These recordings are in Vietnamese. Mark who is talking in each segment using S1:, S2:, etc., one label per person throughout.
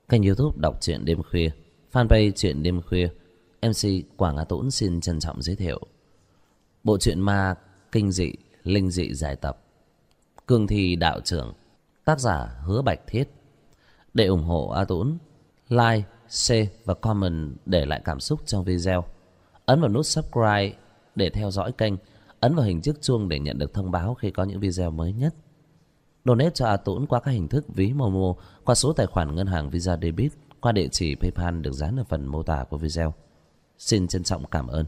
S1: kênh YouTube đọc truyện đêm khuya, fanpage truyện đêm khuya. MC Quảng Á Tũng xin trân trọng giới thiệu bộ truyện ma kinh dị linh dị giải tập Cương Thi Đạo Trưởng, tác giả Hứa Bạch Thiết. Để ủng hộ A Tũng, like, share và comment để lại cảm xúc trong video. Ấn vào nút subscribe để theo dõi kênh. Ấn vào hình chiếc chuông để nhận được thông báo khi có những video mới nhất. Donate cho A Tũng qua các hình thức ví Momo, qua số tài khoản ngân hàng Visa Debit, qua địa chỉ PayPal được dán ở phần mô tả của video. Xin trân trọng cảm ơn.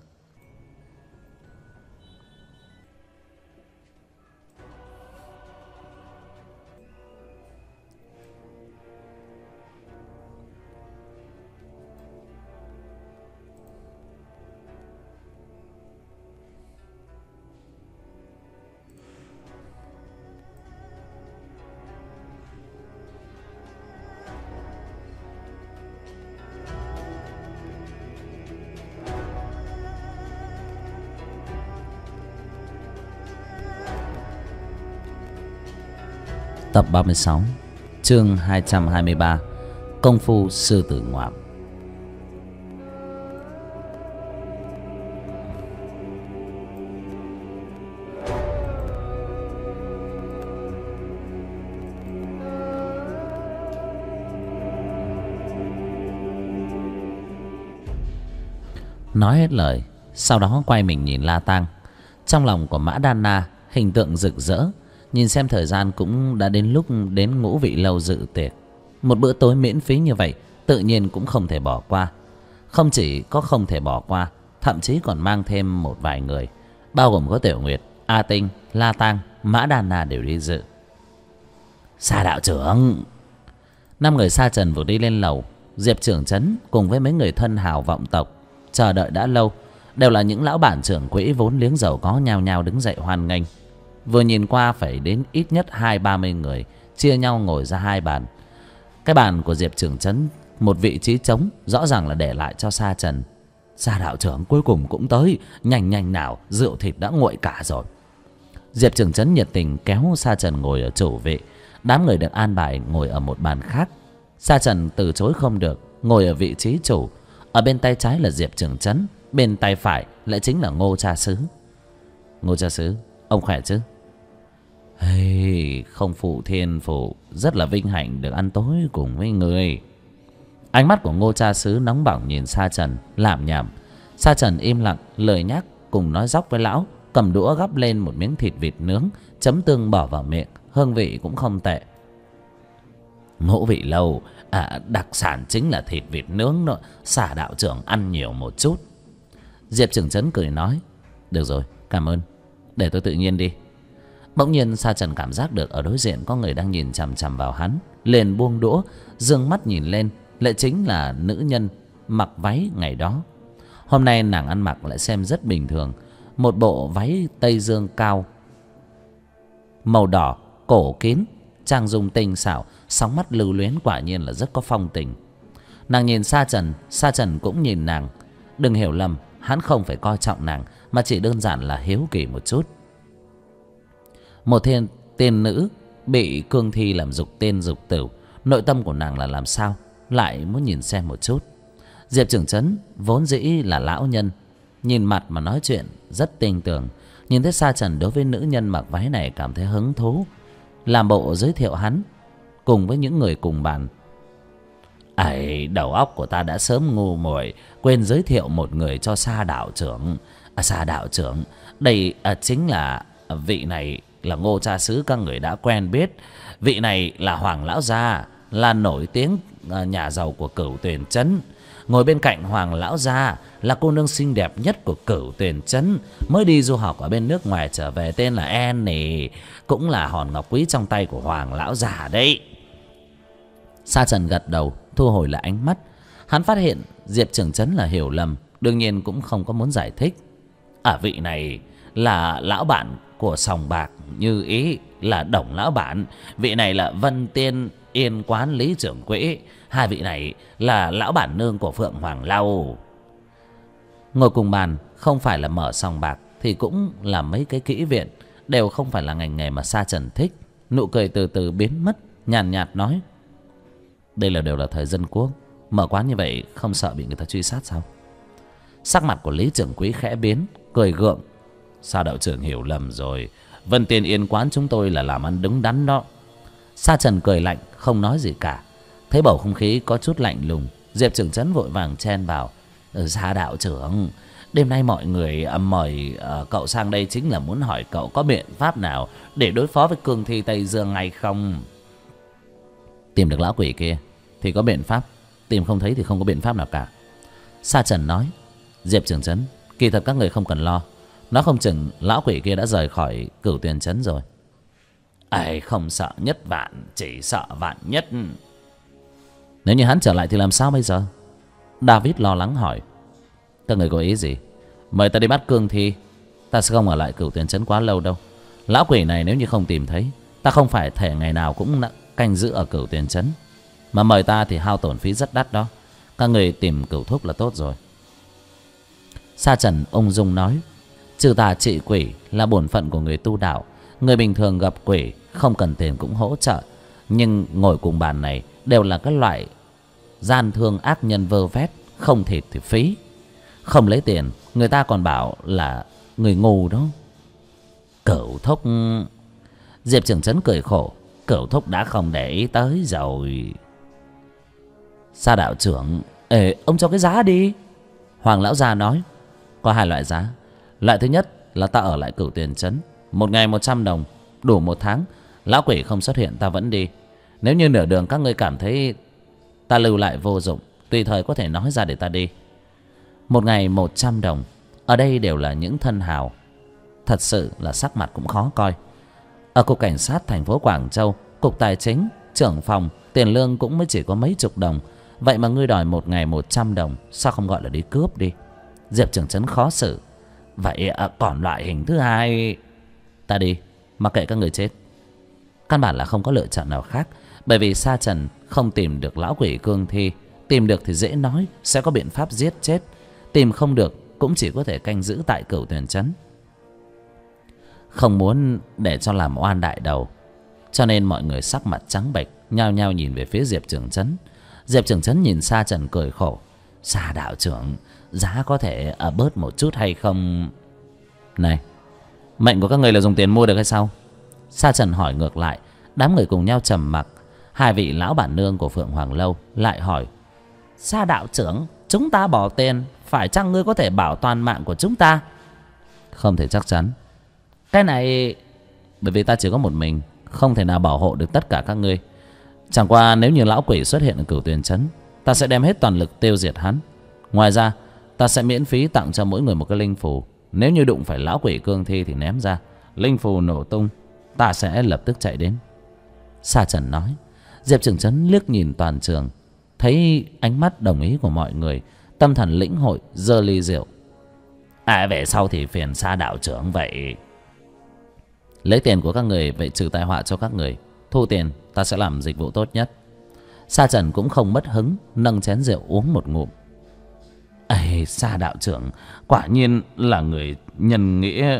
S1: Tập 36, chương 223, Công phu sư tử ngoạm. Nói hết lời, sau đó quay mình nhìn La Tang. Trong lòng của Mã Đan Na hình tượng rực rỡ. Nhìn xem thời gian cũng đã đến lúc đến Ngũ Vị Lâu dự tiệc. Một bữa tối miễn phí như vậy tự nhiên cũng không thể bỏ qua. Không chỉ có không thể bỏ qua, thậm chí còn mang thêm một vài người, bao gồm có Tiểu Nguyệt, A Tinh, La Tang, Mã Đan Na đều đi dự. Sa đạo trưởng. 5 người sa trần vừa đi lên lầu. Diệp trưởng trấn cùng với mấy người thân hào vọng tộc chờ đợi đã lâu, đều là những lão bản trưởng quỹ vốn liếng giàu có, nhao nhao đứng dậy hoan nghênh. Vừa nhìn qua phải đến ít nhất 20-30 người chia nhau ngồi ra hai bàn. Cái bàn của Diệp trưởng trấn một vị trí trống, rõ ràng là để lại cho Sa Trần. Sa đạo trưởng cuối cùng cũng tới, nhanh nhanh nào, rượu thịt đã nguội cả rồi. Diệp trưởng trấn nhiệt tình kéo Sa Trần ngồi ở chủ vị. Đám người được an bài ngồi ở một bàn khác. Sa Trần từ chối không được, ngồi ở vị trí chủ. Ở bên tay trái là Diệp trưởng trấn, bên tay phải lại chính là Ngô cha xứ. Ngô cha xứ, ông khỏe chứ? Hey, không phụ thiên phụ, rất là vinh hạnh được ăn tối cùng với người. Ánh mắt của Ngô cha xứ nóng bỏng nhìn Sa Trần, lảm nhảm. Sa Trần im lặng, lời nhắc cùng nói dóc với lão, cầm đũa gắp lên một miếng thịt vịt nướng, chấm tương bỏ vào miệng, hương vị cũng không tệ. Ngũ Vị Lâu đặc sản chính là thịt vịt nướng đó, Sa đạo trưởng ăn nhiều một chút. Diệp trưởng trấn cười nói, được rồi, cảm ơn, để tôi tự nhiên đi. Bỗng nhiên Sa Trần cảm giác được ở đối diện có người đang nhìn chằm chằm vào hắn, liền buông đũa, dương mắt nhìn lên, lại chính là nữ nhân mặc váy ngày đó. Hôm nay nàng ăn mặc lại xem rất bình thường, một bộ váy tây dương cao màu đỏ, cổ kín, trang dung tinh xảo, sóng mắt lưu luyến, quả nhiên là rất có phong tình. Nàng nhìn Sa Trần, Sa Trần cũng nhìn nàng. Đừng hiểu lầm, hắn không phải coi trọng nàng, mà chỉ đơn giản là hiếu kỳ một chút. Một tiên nữ bị cương thi làm dục tiên dục tửu, nội tâm của nàng là làm sao, lại muốn nhìn xem một chút. Diệp trưởng trấn vốn dĩ là lão nhân, nhìn mặt mà nói chuyện rất tin tưởng. Nhìn thấy Sa Trần đối với nữ nhân mặc váy này cảm thấy hứng thú, làm bộ giới thiệu hắn cùng với những người cùng bàn. Ấy, đầu óc của ta đã sớm ngu muội, quên giới thiệu một người cho Sa đạo trưởng. Sa đạo trưởng, đây chính là vị này là Ngô cha xứ các người đã quen biết. Vị này là Hoàng lão gia, là nổi tiếng nhà giàu của Cửu Tuyền trấn. Ngồi bên cạnh Hoàng lão gia là cô nương xinh đẹp nhất của Cửu Tuyền trấn, mới đi du học ở bên nước ngoài trở về, tên là Annie, cũng là hòn ngọc quý trong tay của Hoàng lão già đấy. Sa Trần gật đầu, thu hồi lại ánh mắt. Hắn phát hiện Diệp trưởng trấn là hiểu lầm, đương nhiên cũng không có muốn giải thích. Vị này là lão bạn của sòng bạc Như Ý, là Đồng lão bản. Vị này là Vân Tiên Yên quán Lý trưởng quỹ. Hai vị này là lão bản nương của Phượng Hoàng Lâu. Ngồi cùng bàn không phải là mở sòng bạc thì cũng là mấy cái kỹ viện, đều không phải là ngành nghề mà Sa Trần thích. Nụ cười từ từ biến mất, nhàn nhạt nói: Đây đều là thời dân quốc, mở quán như vậy không sợ bị người ta truy sát sao? Sắc mặt của Lý trưởng quỹ khẽ biến, cười gượng. Sa đạo trưởng hiểu lầm rồi, Vân Tiên Yên quán chúng tôi là làm ăn đứng đắn đó. Sa Trần cười lạnh không nói gì cả. Thấy bầu không khí có chút lạnh lùng, Diệp Trường Chấn vội vàng chen vào. Sa đạo trưởng, đêm nay mọi người mời cậu sang đây chính là muốn hỏi cậu có biện pháp nào để đối phó với cương thi Tây Dương hay không? Tìm được lão quỷ kia thì có biện pháp, tìm không thấy thì không có biện pháp nào cả. Sa Trần nói. Diệp Trường Chấn, kỳ thật các người không cần lo, nó không chừng lão quỷ kia đã rời khỏi Cửu Tuyền Trấn rồi. Ấy, không sợ nhất vạn, chỉ sợ vạn nhất. Nếu như hắn trở lại thì làm sao bây giờ? David lo lắng hỏi. Các người có ý gì? Mời ta đi bắt cương thi. Ta sẽ không ở lại Cửu Tuyền Trấn quá lâu đâu. Lão quỷ này nếu như không tìm thấy, ta không phải thể ngày nào cũng canh giữ ở Cửu Tuyền Trấn. Mà mời ta thì hao tổn phí rất đắt đó. Các người tìm Cửu Thúc là tốt rồi. Sa Trần ung dung nói. Trừ tà trị quỷ là bổn phận của người tu đạo. Người bình thường gặp quỷ không cần tiền cũng hỗ trợ. Nhưng ngồi cùng bàn này đều là các loại gian thương ác nhân vơ vét, không thịt thì phí. Không lấy tiền, người ta còn bảo là người ngu đó. Cửu Thúc... Diệp Trường Chấn cười khổ. Cửu Thúc đã không để ý tới rồi. Sa đạo trưởng, ông cho cái giá đi. Hoàng lão già nói. Có hai loại giá. Loại thứ nhất là ta ở lại Cửu Tuyền Trấn, 1 ngày 100 đồng, đủ 1 tháng. Lão quỷ không xuất hiện ta vẫn đi. Nếu như nửa đường các ngươi cảm thấy ta lưu lại vô dụng, tùy thời có thể nói ra để ta đi. 1 ngày 100 đồng. Ở đây đều là những thân hào, thật sự là sắc mặt cũng khó coi. Ở cục cảnh sát thành phố Quảng Châu, cục tài chính, trưởng phòng, tiền lương cũng mới chỉ có mấy chục đồng. Vậy mà ngươi đòi 1 ngày 100 đồng, sao không gọi là đi cướp đi? Diệp Trường Chấn khó xử. Vậy còn loại hình thứ hai? Ta đi, mặc kệ các người chết. Căn bản là không có lựa chọn nào khác. Bởi vì Sa Trần không tìm được lão quỷ cương thi. Tìm được thì dễ nói, sẽ có biện pháp giết chết. Tìm không được cũng chỉ có thể canh giữ tại Cửu Tuyền Trấn. Không muốn để cho làm oan đại đầu, cho nên mọi người sắc mặt trắng bệch, nhao nhao nhìn về phía Diệp Trường Chấn. Diệp Trường Chấn nhìn Sa Trần cười khổ. Sa đạo trưởng, giá có thể bớt một chút hay không? Này, mệnh của các người là dùng tiền mua được hay sao? Sa Trần hỏi ngược lại. Đám người cùng nhau trầm mặc. Hai vị lão bản nương của Phượng Hoàng Lâu lại hỏi. Sa đạo trưởng, chúng ta bỏ tiền, phải chăng ngươi có thể bảo toàn mạng của chúng ta? Không thể chắc chắn. Cái này... Bởi vì ta chỉ có một mình, không thể nào bảo hộ được tất cả các ngươi. Chẳng qua nếu như lão quỷ xuất hiện ở Cửu Tuyền Trấn, ta sẽ đem hết toàn lực tiêu diệt hắn. Ngoài ra ta sẽ miễn phí tặng cho mỗi người một cái linh phù. Nếu như đụng phải lão quỷ cương thi thì ném ra, linh phù nổ tung, ta sẽ lập tức chạy đến. Sa Trần nói. Diệp Trường Chấn liếc nhìn toàn trường, thấy ánh mắt đồng ý của mọi người, tâm thần lĩnh hội, giơ ly rượu. Về sau thì phiền Sa đạo trưởng vậy. Lấy tiền của các người vậy trừ tai họa cho các người. Thu tiền ta sẽ làm dịch vụ tốt nhất. Sa Trần cũng không mất hứng, nâng chén rượu uống một ngụm. Sa đạo trưởng quả nhiên là người nhân nghĩa.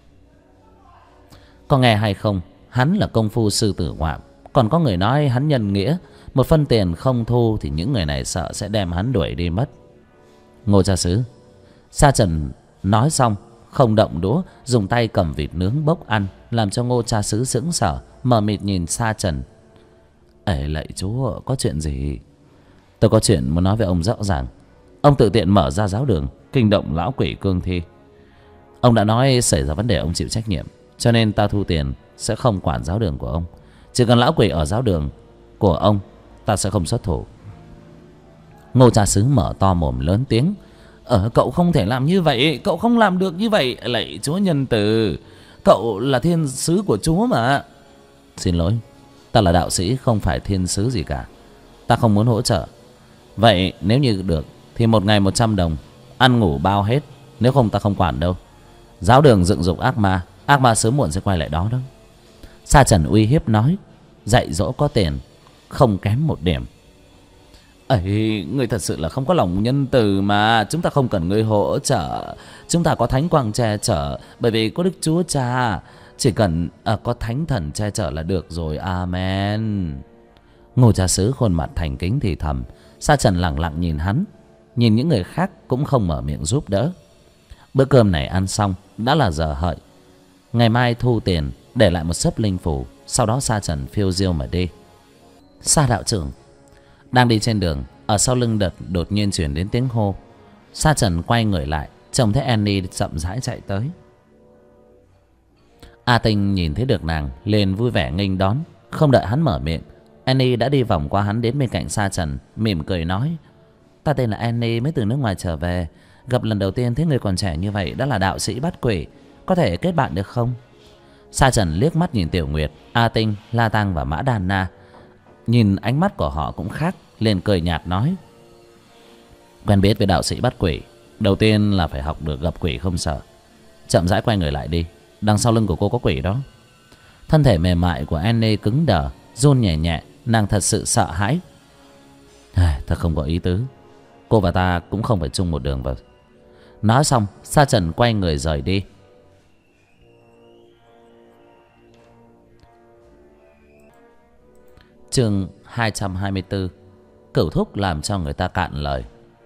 S1: Có nghe hay không, hắn là công phu sư tử ngoạm. Còn có người nói hắn nhân nghĩa, 1 phân tiền không thu thì những người này sợ sẽ đem hắn đuổi đi mất. Ngô cha xứ. Sa Trần nói xong không động đũa, dùng tay cầm vịt nướng bốc ăn, làm cho Ngô cha xứ sững sờ, mờ mịt nhìn Sa Trần. Lạy chúa, có chuyện gì? Tôi có chuyện muốn nói với ông rõ ràng. Ông tự tiện mở ra giáo đường, kinh động lão quỷ cương thi. Ông đã nói xảy ra vấn đề ông chịu trách nhiệm, cho nên ta thu tiền sẽ không quản giáo đường của ông. Chỉ cần lão quỷ ở giáo đường của ông, ta sẽ không xuất thủ. Ngô cha xứ mở to mồm lớn tiếng. Cậu không thể làm như vậy, cậu không làm được như vậy. Lạy chúa nhân từ, cậu là thiên sứ của chúa mà. Xin lỗi, ta là đạo sĩ, không phải thiên sứ gì cả. Ta không muốn hỗ trợ. Vậy nếu như được thì 1 ngày 100 đồng, ăn ngủ bao hết. Nếu không ta không quản đâu. Giáo đường dựng dục ác ma sớm muộn sẽ quay lại đó đó. Sa Trần uy hiếp nói. Dạy dỗ có tiền, không kém một điểm. Ngươi thật sự là không có lòng nhân từ mà. Chúng ta không cần ngươi hỗ trợ, chúng ta có thánh quang che chở. Bởi vì có Đức Chúa Cha, chỉ cần có thánh thần che chở là được rồi. Amen. Ngô cha xứ khuôn mặt thành kính thì thầm. Sa Trần lẳng lặng nhìn hắn, nhìn những người khác cũng không mở miệng giúp đỡ. Bữa cơm này ăn xong đã là giờ hợi. Ngày mai thu tiền, để lại một xấp linh phủ. Sau đó Sa Trần phiêu diêu mà đi. Sa đạo trưởng đang đi trên đường, ở sau lưng đột nhiên chuyển đến tiếng hô. Sa Trần quay người lại, trông thấy Annie chậm rãi chạy tới. A Tinh nhìn thấy được nàng liền vui vẻ nghênh đón. Không đợi hắn mở miệng, Annie đã đi vòng qua hắn đến bên cạnh Sa Trần, mỉm cười nói: Ta tên là Annie, mới từ nước ngoài trở về. Gặp lần đầu tiên thấy người còn trẻ như vậy đã là đạo sĩ bắt quỷ, có thể kết bạn được không? Sa Trần liếc mắt nhìn Tiểu Nguyệt, A Tinh, La Tăng và Mã Đan Na. Nhìn ánh mắt của họ cũng khác, liền cười nhạt nói: Quen biết với đạo sĩ bắt quỷ, đầu tiên là phải học được gặp quỷ không sợ. Chậm rãi quay người lại đi, đằng sau lưng của cô có quỷ đó. Thân thể mềm mại của Annie cứng đờ, run nhẹ nhẹ, nàng thật sự sợ hãi. Thật không có ý tứ, cô và ta cũng không phải chung một đường vào. Nói xong, Sa Trần quay người rời đi. Chương 224. Cửu thúc làm cho người ta cạn lời.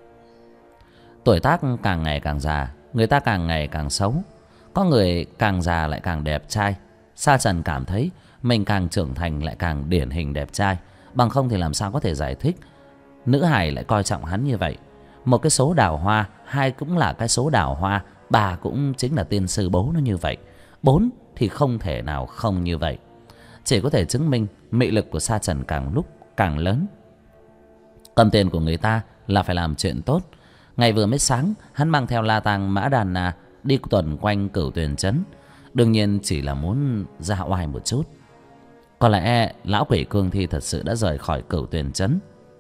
S1: Tuổi tác càng ngày càng già, người ta càng ngày càng xấu. Có người càng già lại càng đẹp trai. Sa Trần cảm thấy mình càng trưởng thành lại càng điển hình đẹp trai. Bằng không thì làm sao có thể giải thích nữ hài lại coi trọng hắn như vậy. Một cái số đào hoa, hai cũng là cái số đào hoa, ba cũng chính là tiên sư bố nó như vậy, bốn thì không thể nào không như vậy. Chỉ có thể chứng minh mị lực của Sa Trần càng lúc càng lớn. Cầm tiền của người ta là phải làm chuyện tốt. Ngày vừa mới sáng, hắn mang theo La Tăng, Mã Đàn Na đi tuần quanh Cửu Tuyền trấn. Đương nhiên chỉ là muốn ra oai một chút. Có lẽ lão quỷ cương thi thật sự đã rời khỏi Cửu Tuyền trấn.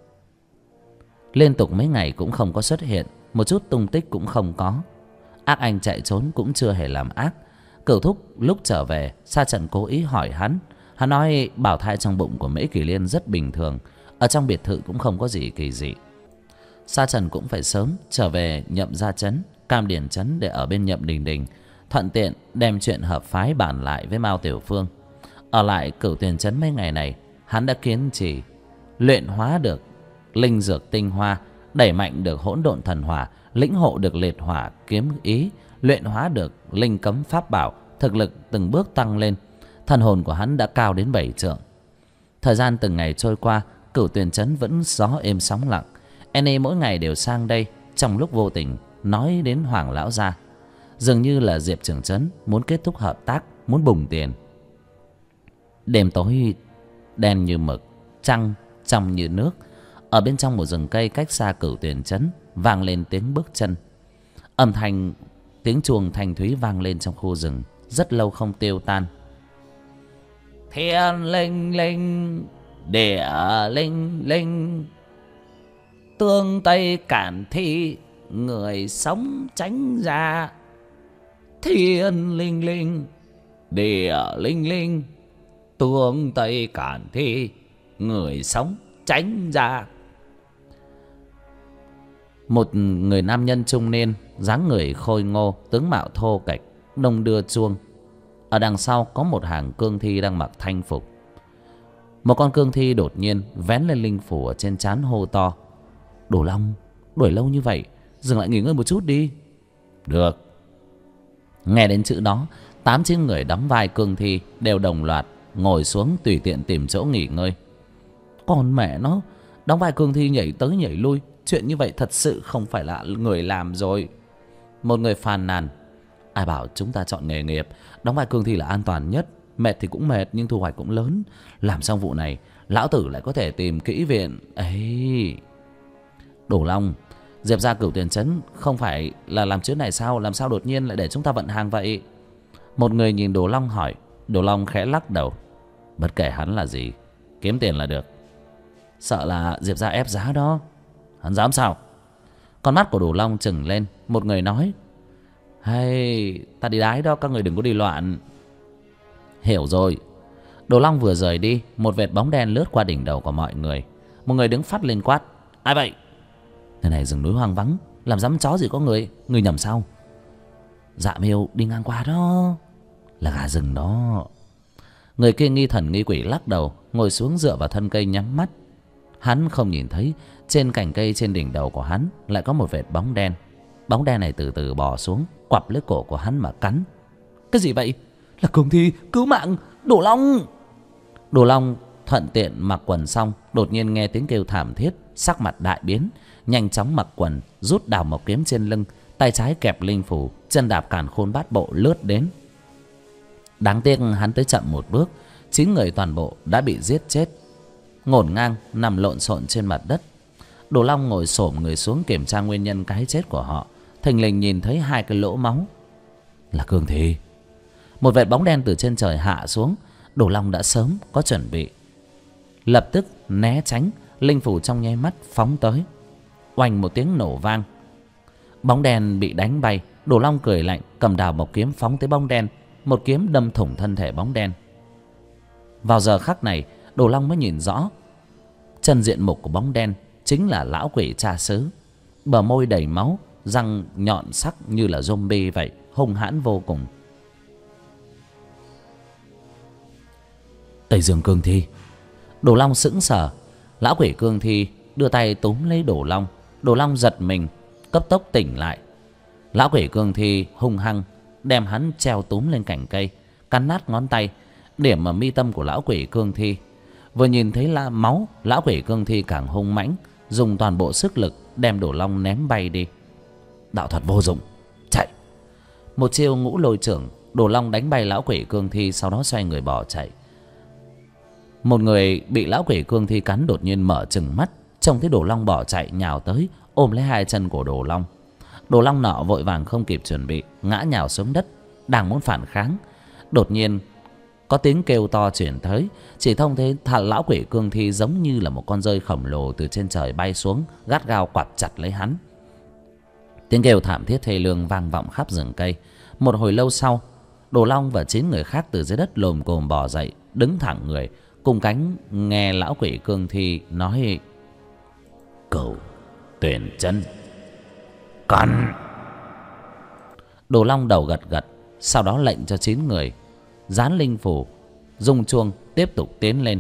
S1: Liên tục mấy ngày cũng không có xuất hiện, một chút tung tích cũng không có. Ác anh chạy trốn cũng chưa hề làm ác. Cửu thúc lúc trở về, Sa Trần cố ý hỏi hắn. Hắn nói bảo thai trong bụng của Mễ Kỳ Liên rất bình thường, ở trong biệt thự cũng không có gì kỳ dị. Sa Trần cũng phải sớm trở về Nhậm Gia trấn, Cam Điển trấn để ở bên Nhậm Đình Đình, thuận tiện đem chuyện hợp phái bàn lại với Mao Tiểu Phương. Ở lại Cửu Tuyền trấn mấy ngày này, hắn đã kiên trì luyện hóa được linh dược tinh hoa, đẩy mạnh được hỗn độn thần hỏa, lĩnh hộ được liệt hỏa kiếm ý, luyện hóa được linh cấm pháp bảo, thực lực từng bước tăng lên. Thần hồn của hắn đã cao đến 7 trượng. Thời gian từng ngày trôi qua, Cửu Tuyền trấn vẫn gió êm sóng lặng. Annie mỗi ngày đều sang đây, trong lúc vô tình nói đến Hoàng lão gia. Dường như là Diệp trưởng trấn muốn kết thúc hợp tác, muốn bùng tiền. Đêm tối đen như mực, trăng trong như nước. Ở bên trong một rừng cây cách xa Cửu Tuyền trấn vang lên tiếng bước chân. Âm thanh tiếng chuông thanh thúy vang lên trong khu rừng, rất lâu không tiêu tan. Thiên linh linh, địa linh linh, tương tây cản thi, người sống tránh ra. Thiên linh linh, địa linh linh, tương tây cản thi, người sống tránh ra. Một người nam nhân trung niên, dáng người khôi ngô, tướng mạo thô kệch, đong đưa chuông. Ở đằng sau có một hàng cương thi đang mặc thanh phục. Một con cương thi đột nhiên vén lên linh phủ ở trên trán hô to: Đồ Long, đuổi lâu như vậy, dừng lại nghỉ ngơi một chút đi. Được. Nghe đến chữ đó, 8-9 người đóng vai cương thi đều đồng loạt ngồi xuống tùy tiện tìm chỗ nghỉ ngơi. Còn mẹ nó, đóng vai cương thi nhảy tới nhảy lui, chuyện như vậy thật sự không phải là người làm rồi. Một người phàn nàn: Ai bảo chúng ta chọn nghề nghiệp đóng vai cương thi là an toàn nhất. Mệt thì cũng mệt nhưng thu hoạch cũng lớn. Làm xong vụ này, lão tử lại có thể tìm kỹ viện ấy. Đồ Long, Diệp ra Cửu Tuyền trấn không phải là làm chuyến này sao? Làm sao đột nhiên lại để chúng ta vận hàng vậy? Một người nhìn Đồ Long hỏi. Đồ Long khẽ lắc đầu: Bất kể hắn là gì, kiếm tiền là được. Sợ là Diệp ra ép giá đó. Hắn dám sao? Con mắt của Đồ Long trừng lên. Một người nói: Hay, ta đi đái đó, các người đừng có đi loạn. Hiểu rồi. Đồ Long vừa rời đi, một vệt bóng đen lướt qua đỉnh đầu của mọi người. Một người đứng phát lên quát: Ai vậy? Nơi này rừng núi hoang vắng, làm dám chó gì có người. Người nhầm sao? Dạ Miêu đi ngang qua đó. Là gà rừng đó. Người kia nghi thần nghi quỷ lắc đầu, ngồi xuống dựa vào thân cây nhắm mắt. Hắn không nhìn thấy trên cành cây trên đỉnh đầu của hắn lại có một vệt bóng đen. Bóng đen này từ từ bò xuống, quặp lấy cổ của hắn mà cắn. Cái gì vậy? Là Cương Thi, cứu mạng, Đồ Long! Đồ Long thuận tiện mặc quần xong, đột nhiên nghe tiếng kêu thảm thiết, sắc mặt đại biến, nhanh chóng mặc quần, rút đào mộc kiếm trên lưng, tay trái kẹp linh phù, chân đạp càn khôn bát bộ lướt đến. Đáng tiếc hắn tới chậm một bước, 9 người toàn bộ đã bị giết chết, ngổn ngang nằm lộn xộn trên mặt đất. Đồ Long ngồi xổm người xuống kiểm tra nguyên nhân cái chết của họ, thình lình nhìn thấy 2 cái lỗ máu. Là Cương Thi. Một vệt bóng đen từ trên trời hạ xuống. Đồ Long đã sớm có chuẩn bị, lập tức né tránh, linh phủ trong nháy mắt phóng tới. Oanh một tiếng nổ vang, bóng đen bị đánh bay. Đồ Long cười lạnh, cầm đào mộc kiếm phóng tới bóng đen, một kiếm đâm thủng thân thể bóng đen. Vào giờ khắc này, Đồ Long mới nhìn rõ chân diện mục của bóng đen chính là lão quỷ cha xứ. Bờ môi đầy máu, răng nhọn sắc như là zombie vậy, hung hãn vô cùng. Tây Dương Cương Thi. Đồ Long sững sờ. Lão quỷ Cương Thi đưa tay túm lấy Đồ Long. Đồ Long giật mình, cấp tốc tỉnh lại. Lão quỷ Cương Thi hung hăng đem hắn treo túm lên cành cây, cắn nát ngón tay, điểm ở mi tâm của lão quỷ Cương Thi. Vừa nhìn thấy máu, lão quỷ Cương Thi càng hung mãnh, dùng toàn bộ sức lực đem Đồ Long ném bay đi. Đạo thuật vô dụng, chạy. Một chiêu ngũ lôi trưởng, Đồ Long đánh bay lão quỷ Cương Thi, sau đó xoay người bỏ chạy. Một người bị lão quỷ Cương Thi cắn đột nhiên mở trừng mắt, trông thấy Đồ Long bỏ chạy, nhào tới ôm lấy 2 chân của Đồ Long. Đồ Long nọ vội vàng không kịp chuẩn bị, ngã nhào xuống đất, đang muốn phản kháng. Đột nhiên có tiếng kêu to chuyển tới, chỉ trông thấy lão quỷ Cương Thi giống như là một con dơi khổng lồ từ trên trời bay xuống, gắt gao quặp chặt lấy hắn. Tiếng kêu thảm thiết thê lương vang vọng khắp rừng cây. Một hồi lâu sau, Đồ Long và 9 người khác từ dưới đất lồm cồm bò dậy, đứng thẳng người, cùng cánh nghe lão quỷ Cương Thi nói: Cửu Tuyển Chân cắn. Đồ Long đầu gật gật, sau đó lệnh cho 9 người dán linh phù, rung chuông tiếp tục tiến lên.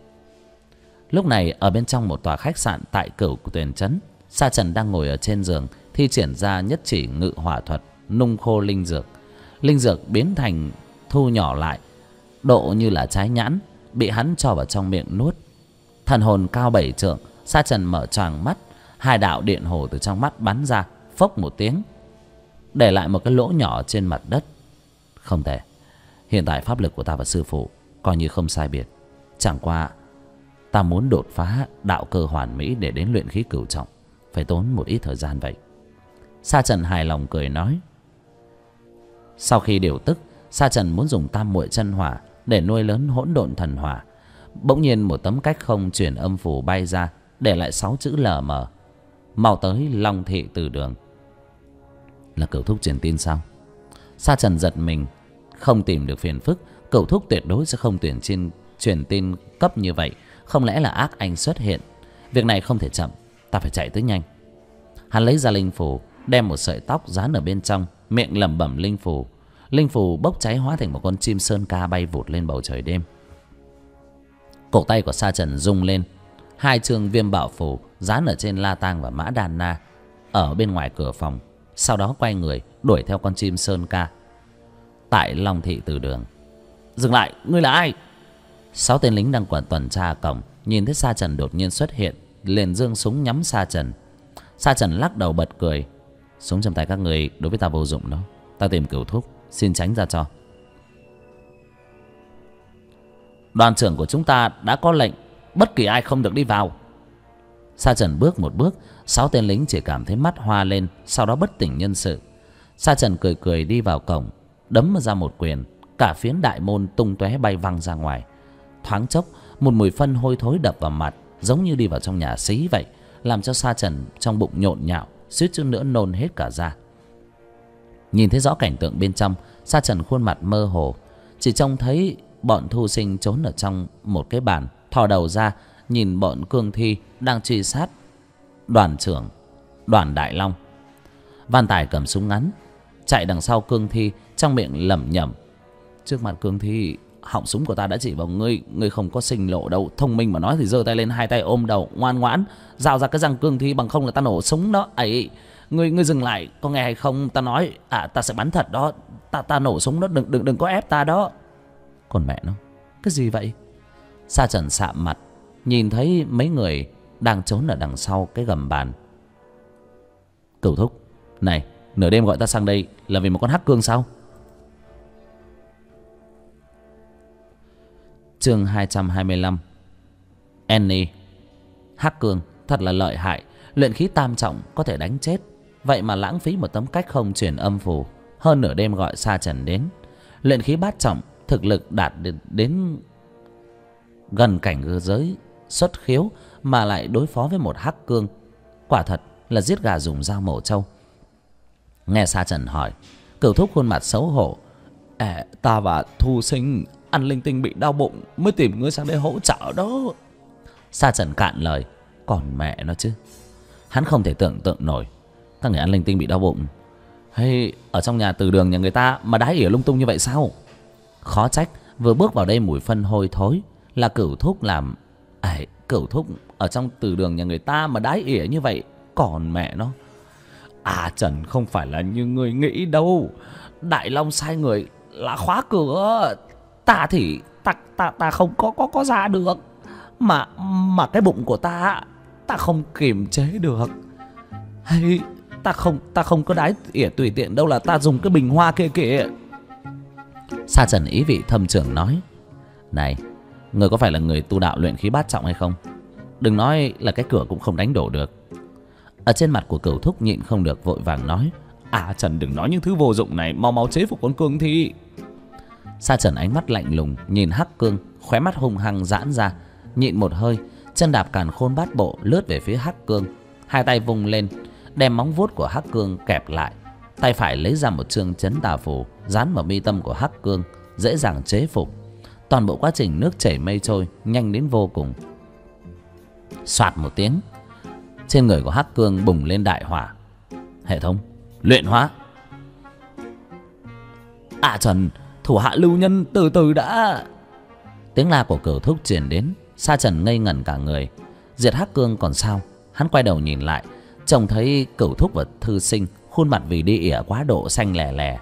S1: Lúc này ở bên trong một tòa khách sạn tại Cửu Tuyển Trấn, Sa Trần đang ngồi ở trên giường thi triển ra nhất chỉ ngự hỏa thuật, nung khô linh dược. Linh dược biến thành thu nhỏ lại, độ như là trái nhãn, bị hắn cho vào trong miệng nuốt. Thần hồn cao 7 trượng, Sa Trần mở choàng mắt, 2 đạo điện hồ từ trong mắt bắn ra, phốc một tiếng, để lại một cái lỗ nhỏ trên mặt đất. Không thể, hiện tại pháp lực của ta và sư phụ coi như không sai biệt, chẳng qua ta muốn đột phá đạo cơ hoàn mỹ để đến luyện khí cửu trọng, phải tốn một ít thời gian vậy. Sa Trần hài lòng cười nói. Sau khi điều tức, Sa Trần muốn dùng tam muội chân hỏa để nuôi lớn hỗn độn thần hỏa. Bỗng nhiên một tấm cách không truyền âm phù bay ra, để lại 6 chữ lờ mờ: mau tới Long Thị Từ Đường. Là Cửu Thúc truyền tin sao? Sa Trần giật mình, không tìm được phiền phức, Cửu Thúc tuyệt đối sẽ không truyền tin cấp như vậy. Không lẽ là ác anh xuất hiện? Việc này không thể chậm, ta phải chạy tới nhanh. Hắn lấy ra linh phù, đem một sợi tóc dán ở bên trong, miệng lẩm bẩm linh phù. Linh phù bốc cháy hóa thành một con chim sơn ca bay vụt lên bầu trời đêm. Cổ tay của Sa Trần rung lên, 2 chương viêm bảo phù dán ở trên La Tang và Mã Đàn Na ở bên ngoài cửa phòng. Sau đó quay người đuổi theo con chim sơn ca. Tại Long Thị Từ Đường. Dừng lại, ngươi là ai? 6 tên lính đang tuần tra cổng nhìn thấy Sa Trần đột nhiên xuất hiện, liền giương súng nhắm Sa Trần. Sa Trần lắc đầu bật cười. Súng trong tay các người đối với ta vô dụng đó. Ta tìm Cửu Thúc, xin tránh ra cho. Đoàn trưởng của chúng ta đã có lệnh, bất kỳ ai không được đi vào. Sa Trần bước một bước, 6 tên lính chỉ cảm thấy mắt hoa lên, sau đó bất tỉnh nhân sự. Sa Trần cười cười đi vào cổng, đấm ra một quyền, cả phiến đại môn tung tóe bay văng ra ngoài. Thoáng chốc, một mùi phân hôi thối đập vào mặt, giống như đi vào trong nhà xí vậy, làm cho Sa Trần trong bụng nhộn nhạo, suýt chút nữa nôn hết cả ra. Nhìn thấy rõ cảnh tượng bên trong, Sa Trần khuôn mặt mơ hồ, chỉ trông thấy bọn thu sinh trốn ở trong một cái bàn, thò đầu ra nhìn bọn Cương Thi đang truy sát đoàn trưởng Đoàn Đại Long. Văn Tài cầm súng ngắn chạy đằng sau Cương Thi, trong miệng lẩm nhẩm: trước mặt Cương Thi họng súng của ta đã chỉ vào ngươi. Ngươi không có sinh lộ đâu. Thông minh mà nói thì giơ tay lên, hai tay ôm đầu, ngoan ngoãn giao ra cái răng cương thi, bằng không là ta nổ súng đó. Ấy, ngươi dừng lại, có nghe hay không? Ta nói ta sẽ bắn thật đó. Ta nổ súng đó, đừng có ép ta đó. Còn mẹ nó, cái gì vậy? Sa Trần sạm mặt, nhìn thấy mấy người đang trốn ở đằng sau cái gầm bàn. Cửu thúc, này, nửa đêm gọi ta sang đây là vì một con hắc cương sao? Chương 225. Annie. Hắc cương thật là lợi hại, luyện khí tam trọng có thể đánh chết, vậy mà lãng phí một tấm cách không truyền âm phù. Hơn nửa đêm gọi Sa Trần đến. Luyện khí bát trọng, thực lực đạt đến gần cảnh giới xuất khiếu mà lại đối phó với một hắc cương, quả thật là giết gà dùng dao mổ trâu. Nghe Sa Trần hỏi, Cửu thúc khuôn mặt xấu hổ. Ta và Thu Sinh ăn linh tinh bị đau bụng mới tìm ngươi sang đây hỗ trợ đó. Sa Trần cạn lời. Còn mẹ nó chứ, hắn không thể tưởng tượng nổi các người ăn linh tinh bị đau bụng hay ở trong nhà từ đường nhà người ta mà đái ỉa lung tung như vậy sao? Khó trách vừa bước vào đây mùi phân hôi thối là Cửu thúc làm. Cửu thúc ở trong từ đường nhà người ta mà đái ỉa như vậy. Còn mẹ nó, Trần không phải là như người nghĩ đâu. Đại Long sai người là khóa cửa. Ta thì ta không có ra được. Mà cái bụng của ta không kiềm chế được. Hay ta không có đái ỉa tùy tiện đâu, là ta dùng cái bình hoa kia kìa. Sa Trần ý vị thâm trường nói. Này, người có phải là người tu đạo luyện khí bát trọng hay không? Đừng nói là cái cửa cũng không đánh đổ được. Ở trên mặt của Cửu thúc nhịn không được vội vàng nói. Trần đừng nói những thứ vô dụng này, mau chế phục con cương thi. Sa Trần ánh mắt lạnh lùng nhìn hắc cương, khóe mắt hung hăng giãn ra, nhịn một hơi, chân đạp càn khôn bát bộ lướt về phía hắc cương, hai tay vung lên đem móng vuốt của hắc cương kẹp lại, tay phải lấy ra một chương chấn tà phù dán vào mi tâm của hắc cương, dễ dàng chế phục. Toàn bộ quá trình nước chảy mây trôi, nhanh đến vô cùng. Soạt một tiếng, trên người của hắc cương bùng lên đại hỏa. Hệ thống luyện hóa. Trần, thủ hạ lưu nhân từ từ đã. Tiếng la của Cửu thúc truyền đến. Sa Trần ngây ngẩn cả người. Diệt hắc cương còn sao? Hắn quay đầu nhìn lại, trông thấy Cửu thúc và Thư Sinh, khuôn mặt vì đi ỉa quá độ xanh lè lè.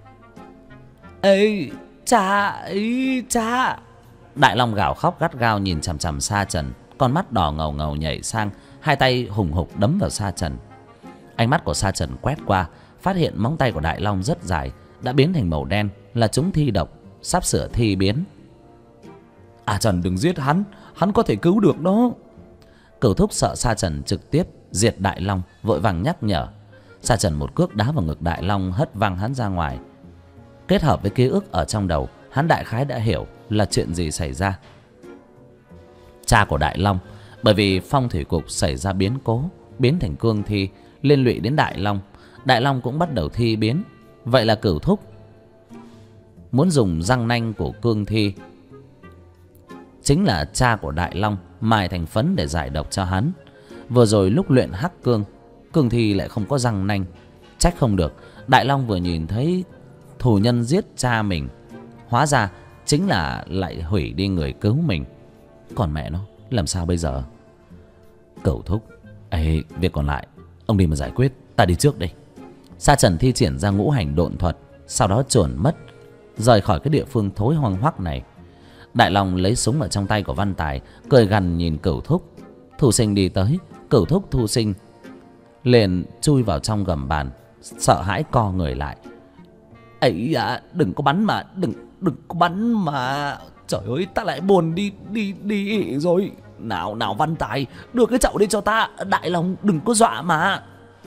S1: Cha. Đại Long gào khóc gắt gao nhìn chằm chằm Sa Trần, con mắt đỏ ngầu ngầu nhảy sang, hai tay hùng hục đấm vào Sa Trần. Ánh mắt của Sa Trần quét qua, phát hiện móng tay của Đại Long rất dài, đã biến thành màu đen, là chúng thi độc, sắp sửa thi biến. Trần đừng giết hắn có thể cứu được đó. Cửu thúc sợ Sa Trần trực tiếp diệt Đại Long, vội vàng nhắc nhở. Sa Trần một cước đá vào ngực Đại Long, hất văng hắn ra ngoài. Kết hợp với ký ức ở trong đầu, hắn đại khái đã hiểu là chuyện gì xảy ra. Cha của Đại Long bởi vì phong thủy cục xảy ra biến cố, biến thành cương thi, liên lụy đến Đại Long. Đại Long cũng bắt đầu thi biến. Vậy là Cửu thúc muốn dùng răng nanh của cương thi, chính là cha của Đại Long, mài thành phấn để giải độc cho hắn. Vừa rồi lúc luyện hắc cương, cương thi lại không có răng nanh. Trách không được, Đại Long vừa nhìn thấy thù nhân giết cha mình, hóa ra chính là lại hủy đi người cứu mình. Còn mẹ nó, làm sao bây giờ? Cửu thúc, việc còn lại ông đi mà giải quyết, ta đi trước đây. Sa Trần thi triển ra ngũ hành độn thuật, sau đó chuồn mất, rời khỏi cái địa phương thối hoang hoắc này. Đại Long lấy súng ở trong tay của Văn Tài, cười gằn nhìn Cửu thúc. Thu Sinh đi tới, Cửu thúc Thu Sinh liền chui vào trong gầm bàn, sợ hãi co người lại. Đừng có bắn mà, đừng có bắn mà. Trời ơi, ta lại buồn đi rồi. Nào Văn Tài, đưa cái chậu đi cho ta. Đại Long đừng có dọa mà.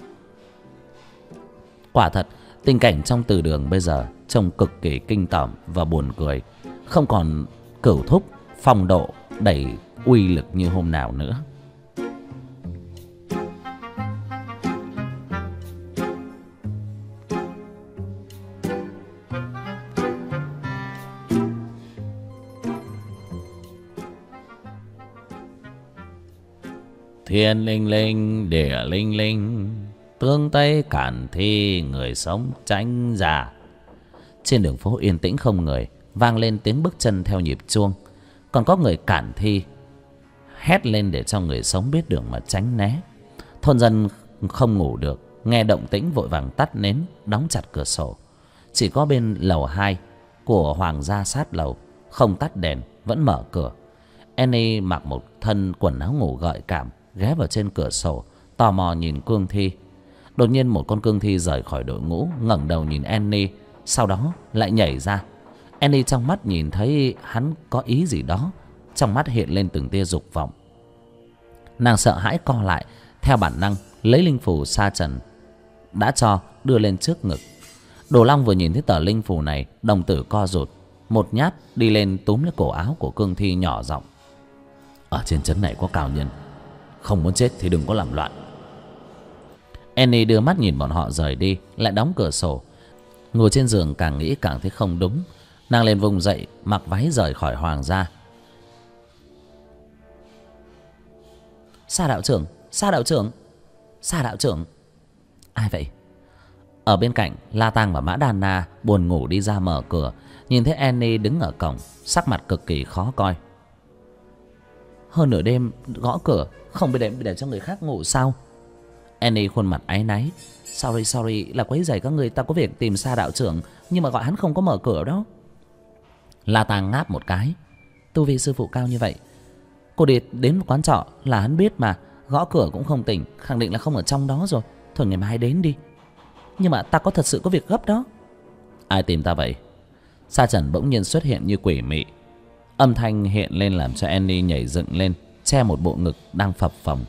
S1: Quả thật, tình cảnh trong từ đường bây giờ trông cực kỳ kinh tởm và buồn cười. Không còn Cửu thúc phong độ đầy uy lực như hôm nào nữa. Thiên linh linh, địa linh linh, tương tây cản thi, người sống tránh già. Trên đường phố yên tĩnh không người, vang lên tiếng bước chân theo nhịp chuông. Còn có người cản thi hét lên để cho người sống biết đường mà tránh né. Thôn dân không ngủ được, nghe động tĩnh vội vàng tắt nến, đóng chặt cửa sổ. Chỉ có bên lầu 2 của Hoàng gia sát lầu không tắt đèn, vẫn mở cửa. Annie mặc một thân quần áo ngủ gợi cảm, ghé vào trên cửa sổ, tò mò nhìn cương thi. Đột nhiên một con cương thi rời khỏi đội ngũ, ngẩng đầu nhìn Annie, sau đó lại nhảy ra. Annie trong mắt nhìn thấy hắn có ý gì đó, trong mắt hiện lên từng tia dục vọng. Nàng sợ hãi co lại, theo bản năng lấy linh phù sa trần đã cho đưa lên trước ngực. Đồ Long vừa nhìn thấy tờ linh phù này, đồng tử co rụt, một nhát đi lên túm lấy cổ áo của cương thi, nhỏ giọng: ở trên trấn này có cao nhân, không muốn chết thì đừng có làm loạn. Annie đưa mắt nhìn bọn họ rời đi, lại đóng cửa sổ. Ngồi trên giường càng nghĩ càng thấy không đúng. Nàng liền vùng dậy, mặc váy rời khỏi Hoàng gia. Sa đạo trưởng, Sa đạo trưởng, Sa đạo trưởng. Ai vậy? Ở bên cạnh, La Tang và Mã Đan Na buồn ngủ đi ra mở cửa, nhìn thấy Annie đứng ở cổng, sắc mặt cực kỳ khó coi. Hơn nửa đêm gõ cửa, không biết để cho người khác ngủ sao? Annie khuôn mặt áy náy: Sorry, là quấy rầy các người, ta có việc tìm Sa đạo trưởng, nhưng mà gọi hắn không có mở cửa đó. La Tang ngáp một cái: tu vi sư phụ cao như vậy, cô đến một quán trọ là hắn biết mà, gõ cửa cũng không tỉnh, khẳng định là không ở trong đó rồi. Thôi ngày mai đến đi. Nhưng mà ta thật sự có việc gấp đó. Ai tìm ta vậy? Sa Trần bỗng nhiên xuất hiện như quỷ mị. Âm thanh hiện lên làm cho Annie nhảy dựng lên, che một bộ ngực đang phập phồng.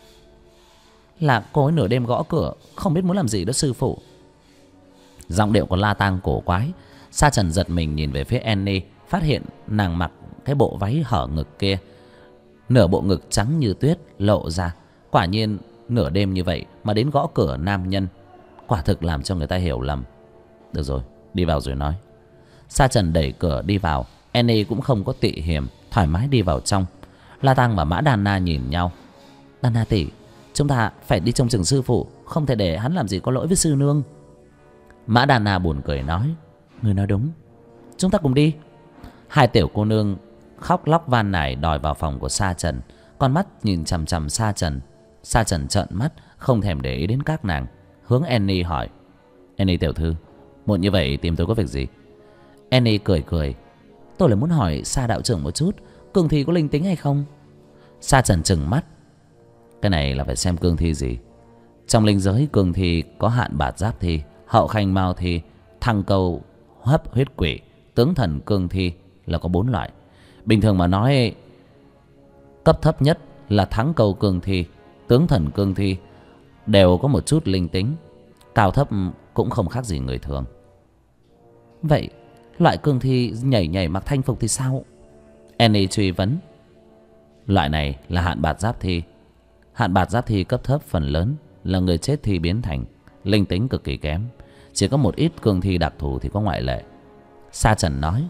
S1: Là cô ấy nửa đêm gõ cửa, không biết muốn làm gì đó sư phụ. Giọng điệu của La Tang cổ quái. Sa Trần giật mình nhìn về phía Annie, phát hiện nàng mặc cái bộ váy hở ngực kia, nửa bộ ngực trắng như tuyết lộ ra. Quả nhiên nửa đêm như vậy mà đến gõ cửa nam nhân, quả thực làm cho người ta hiểu lầm. Được rồi, đi vào rồi nói. Sa Trần đẩy cửa đi vào. Annie cũng không có tị hiềm, thoải mái đi vào trong. La Tang và Mã Đan Na nhìn nhau. Đan Na tỷ, chúng ta phải đi trông chừng sư phụ, không thể để hắn làm gì có lỗi với sư nương. Mã Đan Na buồn cười nói: người nói đúng, chúng ta cùng đi. Hai tiểu cô nương khóc lóc van nài đòi vào phòng của Sa Trần, con mắt nhìn chằm chằm Sa Trần. Sa Trần trợn mắt, không thèm để ý đến các nàng, hướng Annie hỏi: Annie tiểu thư, muộn như vậy tìm tôi có việc gì? Annie cười cười: tôi là muốn hỏi Sa đạo trưởng một chút, cương thi có linh tính hay không? Sa Trần trừng mắt: cái này là phải xem cương thi gì. Trong linh giới cương thi có Hạn Bạt Giáp thi, Hậu Khanh Mao thi, Thăng Câu Hấp Huyết Quỷ, Tướng Thần cương thi là có 4 loại. Bình thường mà nói, cấp thấp nhất là Thắng Câu cương thi, Tướng Thần cương thi đều có một chút linh tính, cao thấp cũng không khác gì người thường. Vậy loại cương thi nhảy mặc thanh phục thì sao? Annie truy vấn. Loại này là Hạn Bạt Giáp thi. Hạn Bạt Giáp thi cấp thấp phần lớn là người chết thi biến thành, linh tính cực kỳ kém. Chỉ có một ít cương thi đặc thù thì có ngoại lệ. Sa Trần nói.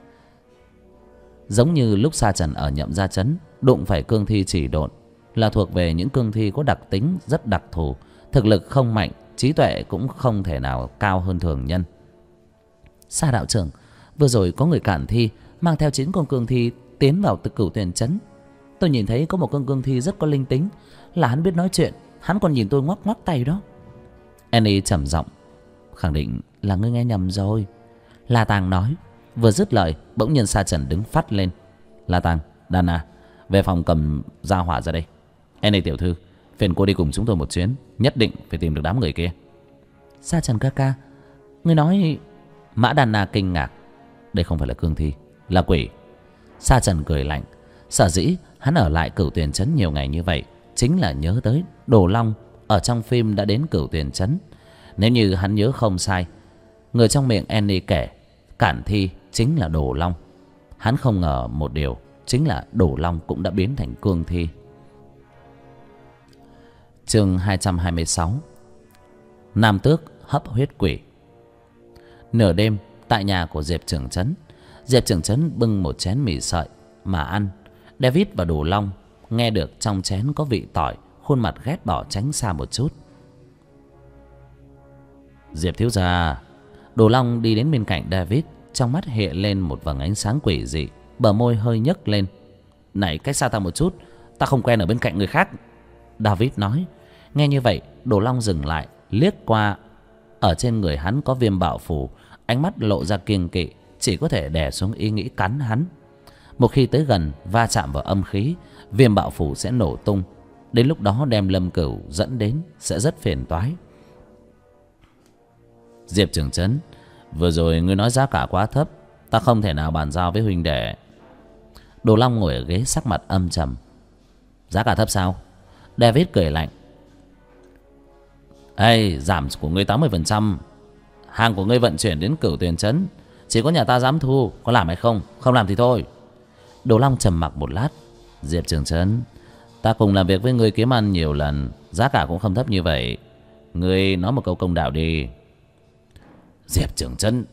S1: Giống như lúc Sa Trần ở Nhậm Gia Trấn đụng phải cương thi chỉ độn, là thuộc về những cương thi có đặc tính rất đặc thù, thực lực không mạnh, trí tuệ cũng không thể nào cao hơn thường nhân. Sa đạo trưởng, vừa rồi có người cản thi mang theo 9 con cương thi tiến vào từ Cửu Tuyền Trấn. Tôi nhìn thấy có một con cương thi rất có linh tính, là hắn biết nói chuyện, hắn còn nhìn tôi ngoắc ngoắc tay đó. Annie trầm giọng khẳng định là ngươi nghe nhầm rồi. La Tang nói. Vừa dứt lời, bỗng nhiên Sa Trần đứng phắt lên. La Tang, Đan Na, về phòng cầm gia hỏa ra đây. Annie tiểu thư, phiền cô đi cùng chúng tôi một chuyến, nhất định phải tìm được đám người kia. Sa Trần ca ca, ngươi nói... Mã Đan Na kinh ngạc. Đây không phải là cương thi, là quỷ. Sa Trần cười lạnh. Sở dĩ hắn ở lại Cửu Tuyền Trấn nhiều ngày như vậy chính là nhớ tới Đồ Long ở trong phim đã đến Cửu Tuyền Trấn. Nếu như hắn nhớ không sai, người trong miệng Annie kể cản thi chính là Đồ Long. Hắn không ngờ một điều, chính là Đồ Long cũng đã biến thành cương thi. Chương 226. Nam Tước hấp huyết quỷ. Nửa đêm tại nhà của Diệp Trưởng Trấn, Diệp Trưởng Trấn bưng một chén mì sợi mà ăn. David và Đồ Long nghe được trong chén có vị tỏi, khuôn mặt ghét bỏ tránh xa một chút. Diệp thiếu gia. Đồ Long đi đến bên cạnh David, trong mắt hiện lên một vầng ánh sáng quỷ dị, bờ môi hơi nhấc lên. Này, cách xa ta một chút, ta không quen ở bên cạnh người khác, David nói. Nghe như vậy, Đồ Long dừng lại, liếc qua. Ở trên người hắn có viêm bạo phù, ánh mắt lộ ra kiêng kỵ, chỉ có thể đè xuống ý nghĩ cắn hắn. Một khi tới gần, va chạm vào âm khí, viêm bạo phù sẽ nổ tung. Đến lúc đó đem Lâm Cửu dẫn đến sẽ rất phiền toái. Diệp Trường Chấn, vừa rồi ngươi nói giá cả quá thấp, ta không thể nào bàn giao với huynh đệ. Đồ Long ngồi ở ghế sắc mặt âm trầm. Giá cả thấp sao? David cười lạnh. Ê, giảm của ngươi 80%. Hàng của ngươi vận chuyển đến Cửu Tuyền Trấn, chỉ có nhà ta dám thu, có làm hay không? Không làm thì thôi. Đồ Long trầm mặc một lát. Diệp Trường Chấn, ta cùng làm việc với ngươi kiếm ăn nhiều lần, giá cả cũng không thấp như vậy. Ngươi nói một câu công đạo đi. Diệp Trường Chấn,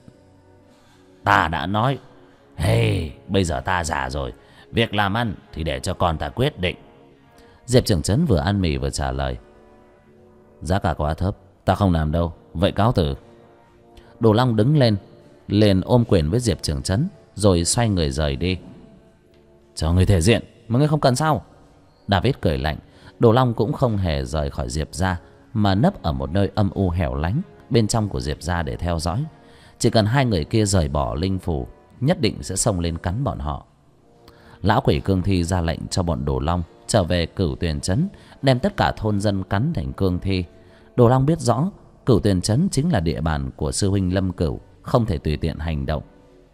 S1: ta đã nói, hey, bây giờ ta già rồi, việc làm ăn thì để cho con ta quyết định. Diệp Trường Chấn vừa ăn mì vừa trả lời. Giá cả quá thấp, ta không làm đâu, vậy cáo từ. Đồ Long đứng lên, liền ôm quyền với Diệp Trường Chấn, rồi xoay người rời đi. Cho người thể diện mà ngươi không cần sao? David cười lạnh. Đồ Long cũng không hề rời khỏi Diệp gia, mà nấp ở một nơi âm u hẻo lánh bên trong của Diệp gia để theo dõi. Chỉ cần hai người kia rời bỏ linh phù, nhất định sẽ xông lên cắn bọn họ. Lão quỷ cương thi ra lệnh cho bọn Đồ Long trở về Cửu Tuyền Trấn, đem tất cả thôn dân cắn thành cương thi. Đồ Long biết rõ Cửu Tuyền Trấn chính là địa bàn của sư huynh Lâm Cửu, không thể tùy tiện hành động.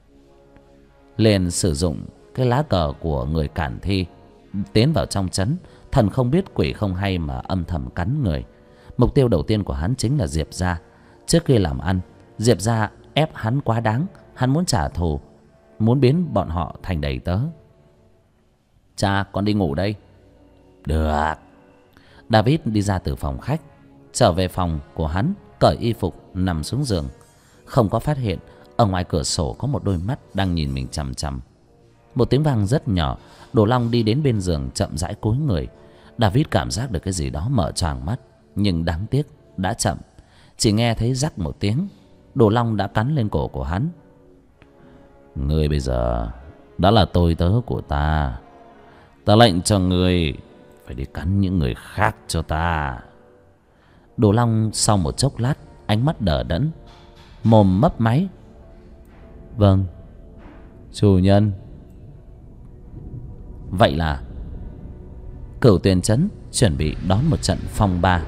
S1: Liền sử dụng cái lá cờ của người cản thi tiến vào trong trấn, thần không biết quỷ không hay mà âm thầm cắn người. Mục tiêu đầu tiên của hắn chính là Diệp gia. Trước khi làm ăn, Diệp gia ép hắn quá đáng, hắn muốn trả thù, muốn biến bọn họ thành đầy tớ. Cha, con đi ngủ đây. Được. David đi ra từ phòng khách, trở về phòng của hắn, cởi y phục, nằm xuống giường. Không có phát hiện ở ngoài cửa sổ có một đôi mắt đang nhìn mình chằm chằm. Một tiếng vang rất nhỏ. Đồ Long đi đến bên giường, chậm rãi cúi người. David cảm giác được cái gì đó mở choàng mắt, nhưng đáng tiếc đã chậm. Chỉ nghe thấy rắc một tiếng, Đồ Long đã cắn lên cổ của hắn. Ngươi bây giờ đã là tôi tớ của ta. Ta lệnh cho ngươi phải đi cắn những người khác cho ta. Đồ Long sau một chốc lát, ánh mắt đờ đẫn, mồm mấp máy. Vâng, chủ nhân. Vậy là Cửu Tuyền Trấn chuẩn bị đón một trận phong ba.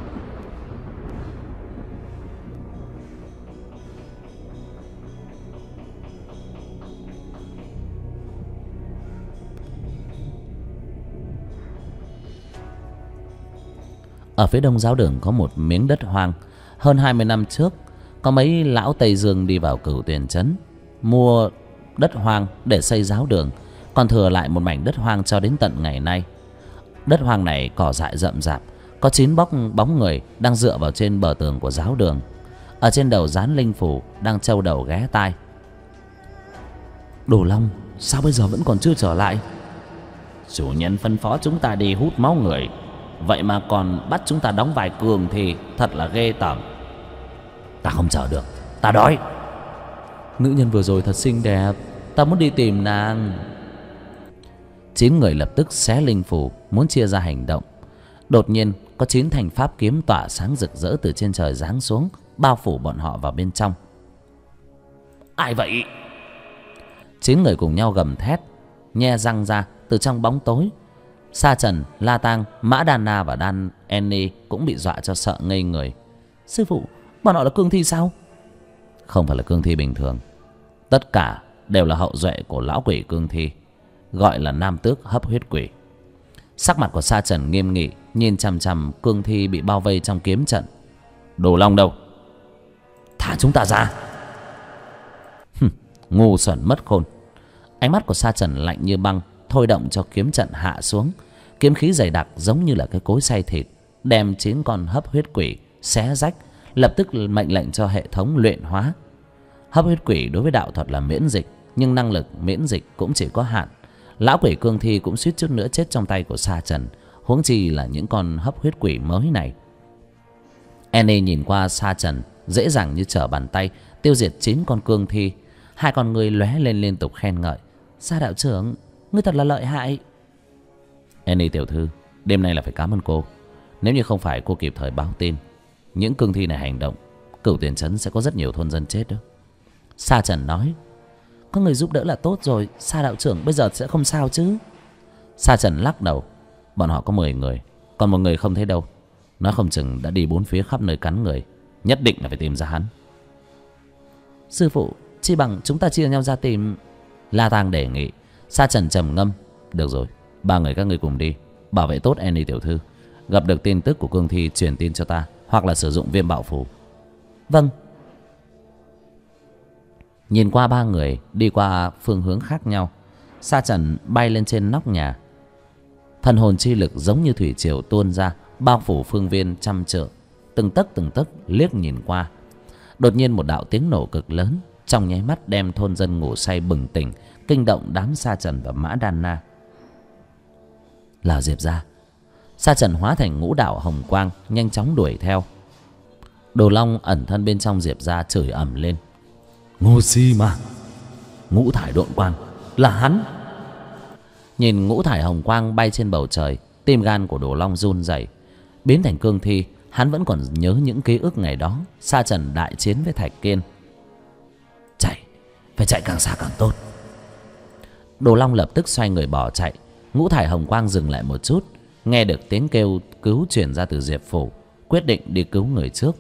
S1: Ở phía đông giáo đường có một miếng đất hoang. Hơn 20 năm trước, có mấy lão Tây Dương đi vào Cửu Tuyền Trấn, mua đất hoang để xây giáo đường, còn thừa lại một mảnh đất hoang cho đến tận ngày nay. Đất hoang này cỏ dại rậm rạp, có 9 bóng người đang dựa vào trên bờ tường của giáo đường. Ở trên đầu dán linh phù, đang trâu đầu ghé tai. Đồ Long, sao bây giờ vẫn còn chưa trở lại? Chủ nhân phân phó chúng ta đi hút máu người, vậy mà còn bắt chúng ta đóng vai cường thì thật là ghê tởm. Ta không chờ được, ta đói. Nữ nhân vừa rồi thật xinh đẹp, ta muốn đi tìm nàng. 9 người lập tức xé linh phù, muốn chia ra hành động. Đột nhiên có 9 thanh pháp kiếm tỏa sáng rực rỡ từ trên trời giáng xuống, bao phủ bọn họ vào bên trong. Ai vậy? 9 người cùng nhau gầm thét, nhe răng ra. Từ trong bóng tối, Sa Trần, La Tang, Mã Đan Na và Đan Annie cũng bị dọa cho sợ ngây người. Sư phụ, bọn họ là cương thi sao? Không phải là cương thi bình thường, tất cả đều là hậu duệ của lão quỷ cương thi, gọi là nam tước hấp huyết quỷ. Sắc mặt của Sa Trần nghiêm nghị, nhìn chằm chằm cương thi bị bao vây trong kiếm trận. Đồ Long đâu? Thả chúng ta ra. Ngu xuẩn mất khôn. Ánh mắt của Sa Trần lạnh như băng, thôi động cho kiếm trận hạ xuống. Kiếm khí dày đặc giống như là cái cối xay thịt, đem 9 con hấp huyết quỷ xé rách. Lập tức mệnh lệnh cho hệ thống luyện hóa. Hấp huyết quỷ đối với đạo thuật là miễn dịch, nhưng năng lực miễn dịch cũng chỉ có hạn. Lão quỷ cương thi cũng suýt chút nữa chết trong tay của Sa Trần, huống chi là những con hấp huyết quỷ mới này. Annie nhìn qua Sa Trần, dễ dàng như trở bàn tay tiêu diệt 9 con cương thi. Hai con người lóe lên liên tục khen ngợi. Sa đạo trưởng, ngươi thật là lợi hại. Annie tiểu thư, đêm nay là phải cảm ơn cô. Nếu như không phải cô kịp thời báo tin những cương thi này hành động, Cửu Tiền trấn sẽ có rất nhiều thôn dân chết đó. Sa Trần nói. Có người giúp đỡ là tốt rồi, Sa đạo trưởng bây giờ sẽ không sao chứ? Sa Trần lắc đầu. Bọn họ có 10 người, còn một người không thấy đâu. Nó không chừng đã đi bốn phía khắp nơi cắn người. Nhất định là phải tìm ra hắn. Sư phụ, chi bằng chúng ta chia nhau ra tìm. La Tang đề nghị. Sa Trần trầm ngâm. Được rồi, 3 người các ngươi cùng đi, bảo vệ tốt Annie tiểu thư. Gặp được tin tức của cương thi truyền tin cho ta, hoặc là sử dụng viêm bạo phù. Vâng. Nhìn qua 3 người đi qua phương hướng khác nhau, Sa Trần bay lên trên nóc nhà. Thần hồn chi lực giống như thủy triều tuôn ra, bao phủ phương viên trăm trượng. Từng tấc liếc nhìn qua. Đột nhiên một đạo tiếng nổ cực lớn trong nháy mắt đem thôn dân ngủ say bừng tỉnh, kinh động đám Sa Trần và Mã Đan Na. Là Diệp gia. Sa Trần hóa thành ngũ đạo hồng quang nhanh chóng đuổi theo. Đồ Long ẩn thân bên trong Diệp gia chửi ầm lên. Ngô si mà, ngũ thải độn quang là hắn. Nhìn ngũ thải hồng quang bay trên bầu trời, tim gan của Đồ Long run rẩy. Biến thành cương thi, hắn vẫn còn nhớ những ký ức ngày đó Sa Trần đại chiến với Thạch Kiên. Chạy, phải chạy càng xa càng tốt. Đồ Long lập tức xoay người bỏ chạy. Ngũ thải hồng quang dừng lại một chút, nghe được tiếng kêu cứu truyền ra từ Diệp phủ, quyết định đi cứu người trước.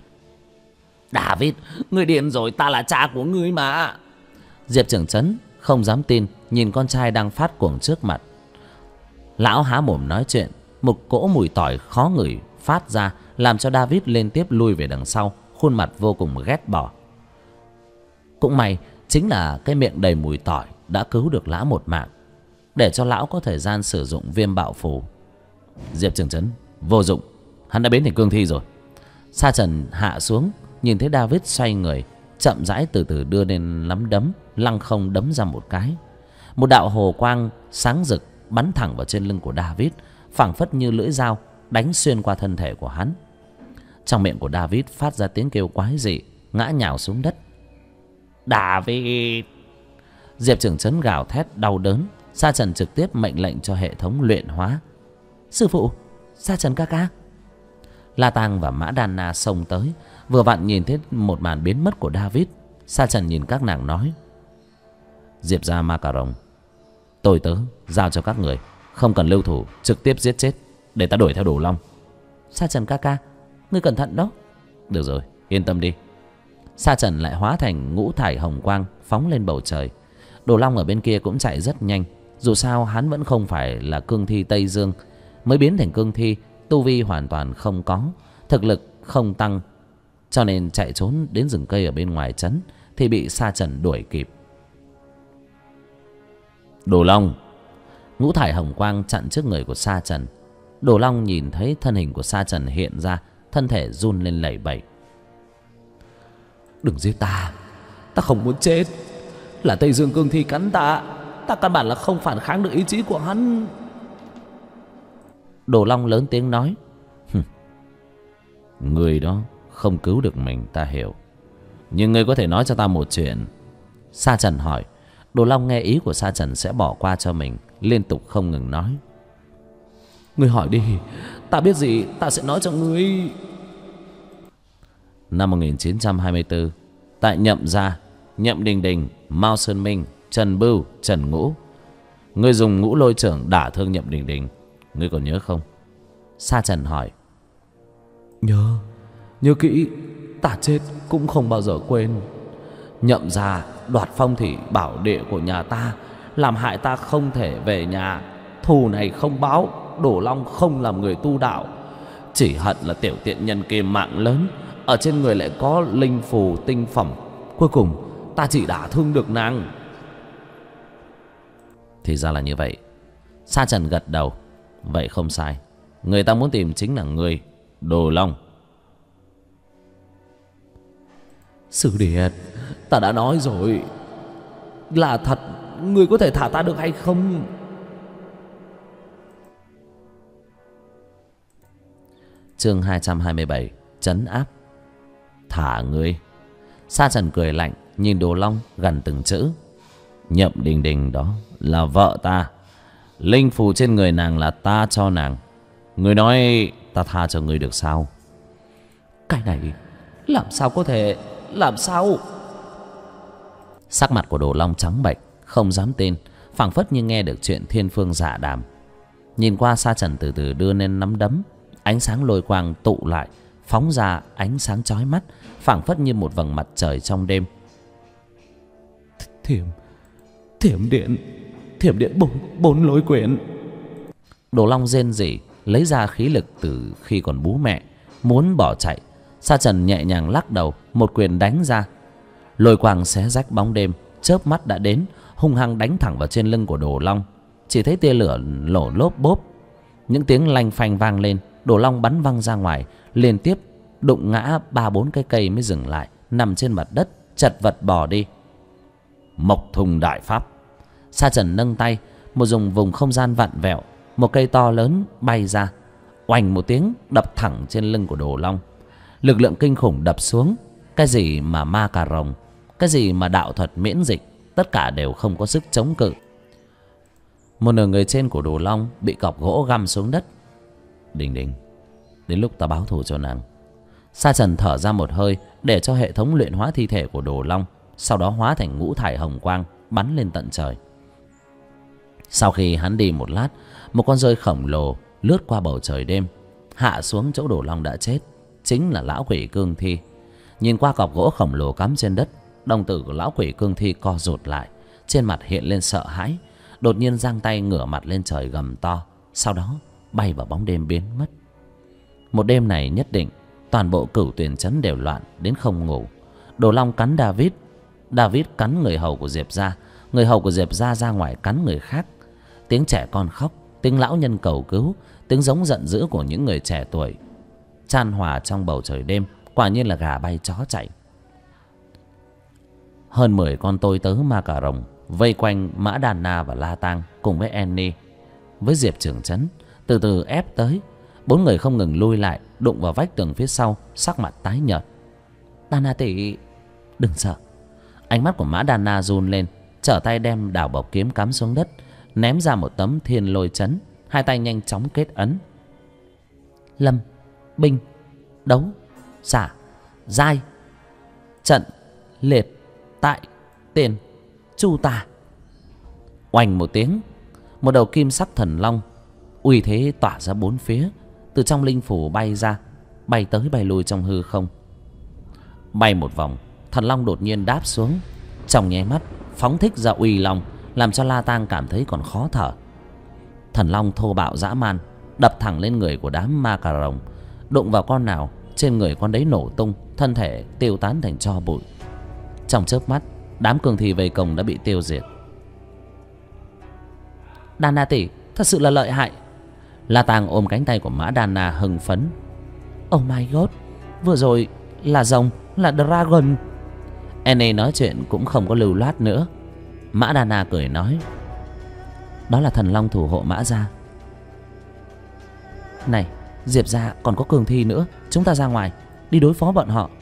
S1: David, ngươi điên rồi, ta là cha của ngươi mà. Diệp Trường Chấn không dám tin nhìn con trai đang phát cuồng trước mặt. Lão há mồm nói chuyện, một cỗ mùi tỏi khó ngửi phát ra, làm cho David liên tiếp lui về đằng sau, khuôn mặt vô cùng ghét bỏ. Cũng may chính là cái miệng đầy mùi tỏi đã cứu được lão một mạng, để cho lão có thời gian sử dụng viêm bạo phù. Diệp Trường Chấn vô dụng, hắn đã biến thành cương thi rồi. Sa Trần hạ xuống, nhìn thấy David xoay người, chậm rãi từ từ đưa lên nắm đấm, lăng không đấm ra một cái. Một đạo hồ quang sáng rực bắn thẳng vào trên lưng của David, phảng phất như lưỡi dao đánh xuyên qua thân thể của hắn. Trong miệng của David phát ra tiếng kêu quái dị, ngã nhào xuống đất. David! Diệp Trường Chấn gào thét đau đớn. Sa Trần trực tiếp mệnh lệnh cho hệ thống luyện hóa. Sư phụ, Sa Trần ca ca. La Tang và Mã Đan Na xông tới, vừa vặn nhìn thấy một màn biến mất của David. Sa Trần nhìn các nàng nói. Diệp gia ma cà rồng, tôi tớ giao cho các người, không cần lưu thủ, trực tiếp giết chết, để ta đuổi theo Đồ Long. Sa Trần ca ca, ngươi cẩn thận đó. Được rồi, yên tâm đi. Sa Trần lại hóa thành ngũ thải hồng quang phóng lên bầu trời. Đồ Long ở bên kia cũng chạy rất nhanh. Dù sao hắn vẫn không phải là cương thi Tây Dương, mới biến thành cương thi, tu vi hoàn toàn không có, thực lực không tăng, cho nên chạy trốn đến rừng cây ở bên ngoài trấn thì bị Sa Trần đuổi kịp. Đồ Long! Ngũ thải hồng quang chặn trước người của Sa Trần. Đồ Long nhìn thấy thân hình của Sa Trần hiện ra, thân thể run lên lẩy bẩy. Đừng giết ta, ta không muốn chết. Là Tây Dương cương thi cắn ta, ta căn bản là không phản kháng được ý chí của hắn. Đồ Long lớn tiếng nói. Người đó không cứu được mình, ta hiểu, nhưng ngươi có thể nói cho ta một chuyện. Sa Trần hỏi. Đồ Long nghe ý của Sa Trần sẽ bỏ qua cho mình, liên tục không ngừng nói. Ngươi hỏi đi, ta biết gì ta sẽ nói cho ngươi. Năm 1924, tại Nhậm gia, Nhậm Đình Đình, Mao Sơn Minh, Trần Bưu, Trần Ngũ, ngươi dùng ngũ lôi trưởng đả thương Nhậm Đình Đình, ngươi còn nhớ không? Sa Trần hỏi. Nhớ kỹ, ta chết cũng không bao giờ quên. Nhậm gia đoạt phong thủy bảo địa của nhà ta, làm hại ta không thể về nhà. Thù này không báo, Đồ Long không làm người tu đạo, chỉ hận là tiểu tiện nhân kia mạng lớn, ở trên người lại có linh phù tinh phẩm. Cuối cùng ta chỉ đả thương được nàng. Thì ra là như vậy. Sa Trần gật đầu. Vậy không sai, người ta muốn tìm chính là người, Đồ Long. Sư Điệt, ta đã nói rồi, là thật, người có thể thả ta được hay không? Chương 227, trấn áp. Thả ngươi? Sa Trần cười lạnh, nhìn Đồ Long gần từng chữ. Nhậm Đình Đình đó là vợ ta. Linh phù trên người nàng là ta cho nàng. Người nói ta tha cho người được sao?
S2: Cái này làm sao có thể? Làm sao?
S1: Sắc mặt của Đồ Long trắng bệch, không dám tin, phảng phất như nghe được chuyện thiên phương dạ đàm. Nhìn qua Sa Trần từ từ đưa lên nắm đấm, ánh sáng lôi quang tụ lại, phóng ra ánh sáng chói mắt, phảng phất như một vầng mặt trời trong đêm.
S2: Thiểm điện bốn lôi quyển.
S1: Đồ Long rên rỉ, lấy ra khí lực từ khi còn bú mẹ, muốn bỏ chạy. Sa Trần nhẹ nhàng lắc đầu, một quyền đánh ra. Lôi quang xé rách bóng đêm, chớp mắt đã đến, hung hăng đánh thẳng vào trên lưng của Đồ Long. Chỉ thấy tia lửa nổ lốp bốp, những tiếng lanh phanh vang lên. Đồ Long bắn văng ra ngoài, liên tiếp đụng ngã 3-4 cái cây mới dừng lại, nằm trên mặt đất chật vật bò đi. Mộc Thùng đại pháp. Sa Trần nâng tay, một vùng không gian vặn vẹo, một cây to lớn bay ra, oành một tiếng đập thẳng trên lưng của Đồ Long. Lực lượng kinh khủng đập xuống, cái gì mà ma cà rồng, cái gì mà đạo thuật miễn dịch, tất cả đều không có sức chống cự. Một nửa người trên của Đồ Long bị cọc gỗ găm xuống đất. Đình Đình, đến lúc ta báo thù cho nàng. Sa Trần thở ra một hơi, để cho hệ thống luyện hóa thi thể của Đồ Long, sau đó hóa thành ngũ thải hồng quang bắn lên tận trời. Sau khi hắn đi một lát, một con rơi khổng lồ lướt qua bầu trời đêm, hạ xuống chỗ Đồ Long đã chết, chính là lão quỷ cương thi. Nhìn qua cọc gỗ khổng lồ cắm trên đất, đồng tử của lão quỷ cương thi co rụt lại, trên mặt hiện lên sợ hãi, đột nhiên giang tay ngửa mặt lên trời gầm to, sau đó bay vào bóng đêm biến mất. Một đêm này nhất định toàn bộ Cửu Tuyền trấn đều loạn đến không ngủ. Đồ Long cắn David, David cắn người hầu của Diệp gia, người hầu của Diệp gia ra ngoài cắn người khác. Tiếng trẻ con khóc, tiếng lão nhân cầu cứu, tiếng giống giận dữ của những người trẻ tuổi chan hòa trong bầu trời đêm, quả nhiên là gà bay chó chạy. Hơn 10 con tôi tớ ma cà rồng vây quanh Mã Đàn Na và La Tang cùng với Annie, với Diệp trưởng trấn, từ từ ép tới. 4 người không ngừng lui lại, đụng vào vách tường phía sau, sắc mặt tái nhợt. Đàn Na tỷ, đừng sợ. Ánh mắt của Mã Đàn Na run lên, trở tay đem đào bộc kiếm cắm xuống đất, ném ra một tấm thiên lôi chấn, hai tay nhanh chóng kết ấn. Lâm, binh, đấu, xả, giai, trận, liệt, tại, tiền, chu tà. Oành một tiếng, một đầu kim sắc thần long uy thế tỏa ra bốn phía, từ trong linh phủ bay ra, bay tới bay lui trong hư không. Bay một vòng, thần long đột nhiên đáp xuống, trong nháy mắt phóng thích ra uy long, làm cho La Tang cảm thấy còn khó thở. Thần long thô bạo dã man, đập thẳng lên người của đám ma cà rồng, đụng vào con nào trên người con đấy nổ tung, thân thể tiêu tán thành tro bụi. Trong chớp mắt, đám cường thi vây công đã bị tiêu diệt. Đan Na tỷ thật sự là lợi hại. La Tang ôm cánh tay của Mã Đan Na hưng phấn. Oh my god, vừa rồi là rồng, là dragon. Annie nói chuyện cũng không có lưu loát nữa. Mã Đan Na cười nói, đó là thần long thủ hộ Mã gia. Này, Diệp gia còn có cường thi nữa, chúng ta ra ngoài đi đối phó bọn họ.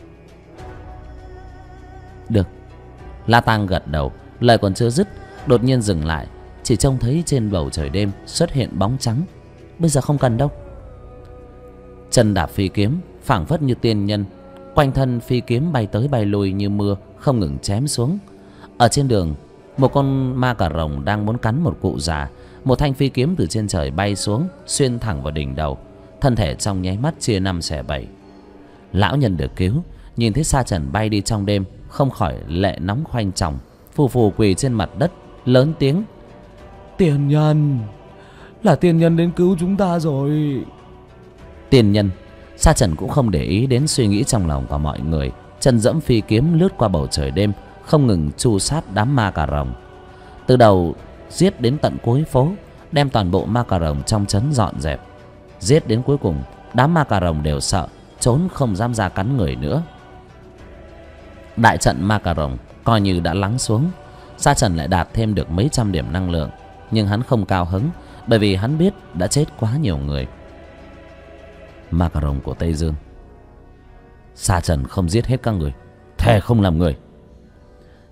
S1: Được. La Tang gật đầu, lời còn chưa dứt, đột nhiên dừng lại, chỉ trông thấy trên bầu trời đêm xuất hiện bóng trắng. Bây giờ không cần đâu. Chân đạp phi kiếm, phảng phất như tiên nhân, quanh thân phi kiếm bay tới bay lui như mưa, không ngừng chém xuống. Ở trên đường, một con ma cà rồng đang muốn cắn một cụ già, một thanh phi kiếm từ trên trời bay xuống, xuyên thẳng vào đỉnh đầu, thân thể trong nháy mắt chia 5 xẻ 7. Lão nhân được cứu, nhìn thấy Sa Trần bay đi trong đêm, không khỏi lệ nóng khoanh chồng, phù phù quỳ trên mặt đất, lớn tiếng:
S2: Tiên nhân, là tiên nhân đến cứu chúng ta rồi.
S1: Tiên nhân? Sa Trần cũng không để ý đến suy nghĩ trong lòng của mọi người, chân dẫm phi kiếm lướt qua bầu trời đêm, không ngừng tru sát đám ma cà rồng, từ đầu giết đến tận cuối phố, đem toàn bộ ma cà rồng trong trấn dọn dẹp. Giết đến cuối cùng, đám ma cà rồng đều sợ, trốn không dám ra cắn người nữa. Đại trận ma cà rồng coi như đã lắng xuống. Sa Trần lại đạt thêm được mấy trăm điểm năng lượng, nhưng hắn không cao hứng, bởi vì hắn biết đã chết quá nhiều người. Ma cà rồng của Tây Dương, Sa Trần không giết hết các người, thề không làm người.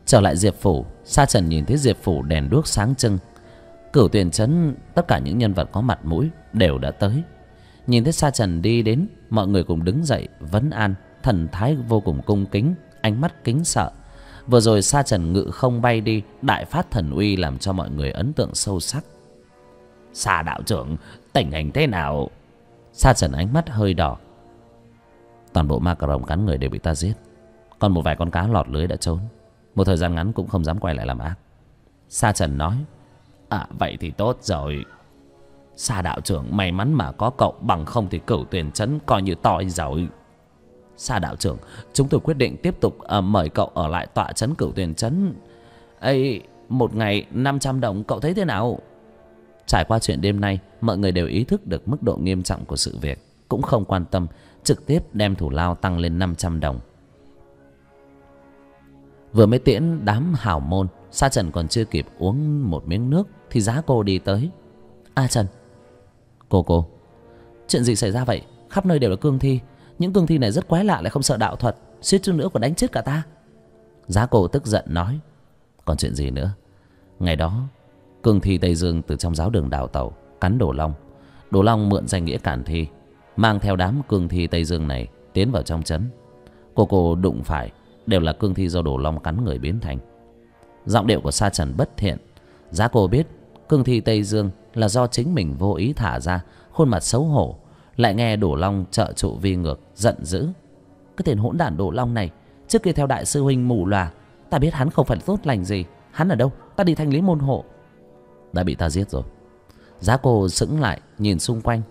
S1: Trở lại Diệp phủ, Sa Trần nhìn thấy Diệp phủ đèn đuốc sáng trưng. Cửu Tuyền trấn tất cả những nhân vật có mặt mũi đều đã tới. Nhìn thấy Sa Trần đi đến, mọi người cùng đứng dậy vấn an, thần thái vô cùng cung kính, ánh mắt kính sợ. Vừa rồi Sa Trần ngự không bay đi, đại phát thần uy làm cho mọi người ấn tượng sâu sắc. Sa đạo trưởng, tình hình thế nào? Sa Trần ánh mắt hơi đỏ. Toàn bộ ma cà rồng cắn người đều bị ta giết, còn một vài con cá lọt lưới đã trốn. Một thời gian ngắn cũng không dám quay lại làm ác. Sa Trần nói. Vậy thì tốt rồi. Sa đạo trưởng, may mắn mà có cậu, bằng không thì Cửu Tuyền trấn coi như toi rồi. Sa đạo trưởng, chúng tôi quyết định tiếp tục mời cậu ở lại tọa trấn Cửu Tuyền trấn. Ấy, một ngày 500 đồng, cậu thấy thế nào? Trải qua chuyện đêm nay, mọi người đều ý thức được mức độ nghiêm trọng của sự việc, cũng không quan tâm, trực tiếp đem thủ lao tăng lên 500 đồng. Vừa mới tiễn đám hào môn, Sa Trần còn chưa kịp uống một miếng nước thì Giá Cô đi tới. Trần, cô, chuyện gì xảy ra vậy? Khắp nơi đều là cương thi. Những cương thi này rất quái lạ, lại không sợ đạo thuật, suýt chút nữa còn đánh chết cả ta. Giá Cô tức giận nói. Còn chuyện gì nữa? Ngày đó cương thi Tây Dương từ trong giáo đường đào tẩu, cắn Đồ Long. Đồ Long mượn danh nghĩa cản thi, mang theo đám cương thi Tây Dương này tiến vào trong trấn. Cô đụng phải đều là cương thi do Đồ Long cắn người biến thành. Giọng điệu của Sa Trần bất thiện. Giá Cô biết cương thi Tây Dương là do chính mình vô ý thả ra, khuôn mặt xấu hổ. Lại nghe Đồ Long trợ trụ vi ngược, giận dữ. Cái tên hỗn đản Đồ Long này, trước kia theo đại sư huynh mù lòa, ta biết hắn không phải tốt lành gì. Hắn ở đâu? Ta đi thanh lý môn hộ. Đã bị ta giết rồi. Giá Cô sững lại nhìn xung quanh.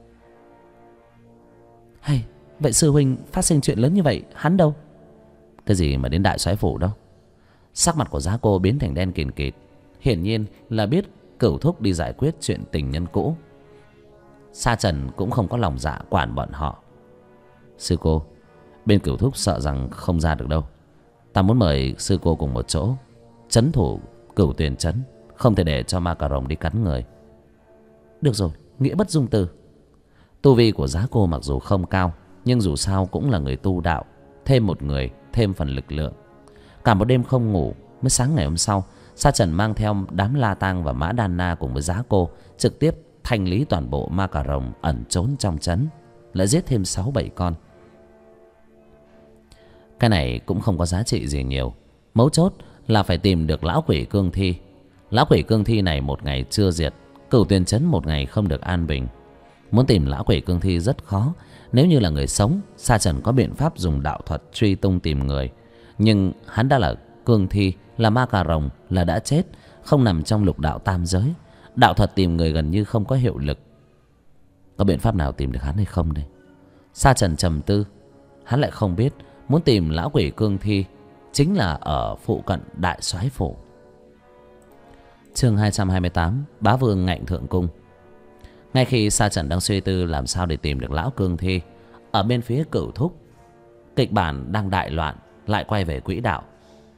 S1: Hay, vậy sư huynh phát sinh chuyện lớn như vậy, hắn đâu? Cái gì mà đến đại soái phủ đâu? Sắc mặt của Giá Cô biến thành đen kịt kịt, hiển nhiên là biết Cửu thúc đi giải quyết chuyện tình nhân cũ. Sa Trần cũng không có lòng dạ quản bọn họ. Sư cô, bên Cửu thúc sợ rằng không ra được đâu. Ta muốn mời sư cô cùng một chỗ trấn thủ Cửu Tuyền trấn, không thể để cho ma cà rồng đi cắn người. Được rồi, nghĩa bất dung từ. Tu vi của Giá Cô mặc dù không cao, nhưng dù sao cũng là người tu đạo, thêm một người, thêm phần lực lượng. Cả một đêm không ngủ, mới sáng ngày hôm sau, Sa Trần mang theo đám La Tang và Mã Đan Na cùng với Giá Cô trực tiếp thanh lý toàn bộ ma cà rồng ẩn trốn trong trấn, lại giết thêm 6-7 con. Cái này cũng không có giá trị gì nhiều, mấu chốt là phải tìm được lão quỷ cương thi. Lão quỷ cương thi này một ngày chưa diệt, Cửu Tuyền trấn một ngày không được an bình. Muốn tìm lão quỷ cương thi rất khó. Nếu như là người sống, Sa Trần có biện pháp dùng đạo thuật truy tung tìm người. Nhưng hắn đã là cương thi, là ma cà rồng, là đã chết, không nằm trong lục đạo tam giới. Đạo thuật tìm người gần như không có hiệu lực. Có biện pháp nào tìm được hắn hay không đây? Sa Trần trầm tư. Hắn lại không biết muốn tìm lão quỷ cương thi chính là ở phụ cận đại soái phủ. Chương 228, Bá Vương ngạnh thượng cung. Ngay khi Sa Trần đang suy tư làm sao để tìm được lão cương thi, ở bên phía Cửu thúc, kịch bản đang đại loạn lại quay về quỹ đạo.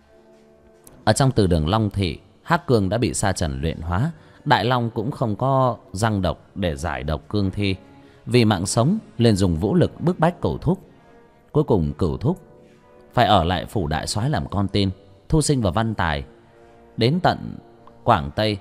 S1: Ở trong từ đường Long Thị, Hắc Cương đã bị Sa Trần luyện hóa. Đại Long cũng không có răng độc để giải độc cương thi, vì mạng sống liền dùng vũ lực bức bách Cửu thúc. Cuối cùng Cửu thúc phải ở lại phủ đại soái làm con tin, thu sinh vào Văn Tài, đến tận Quảng Tây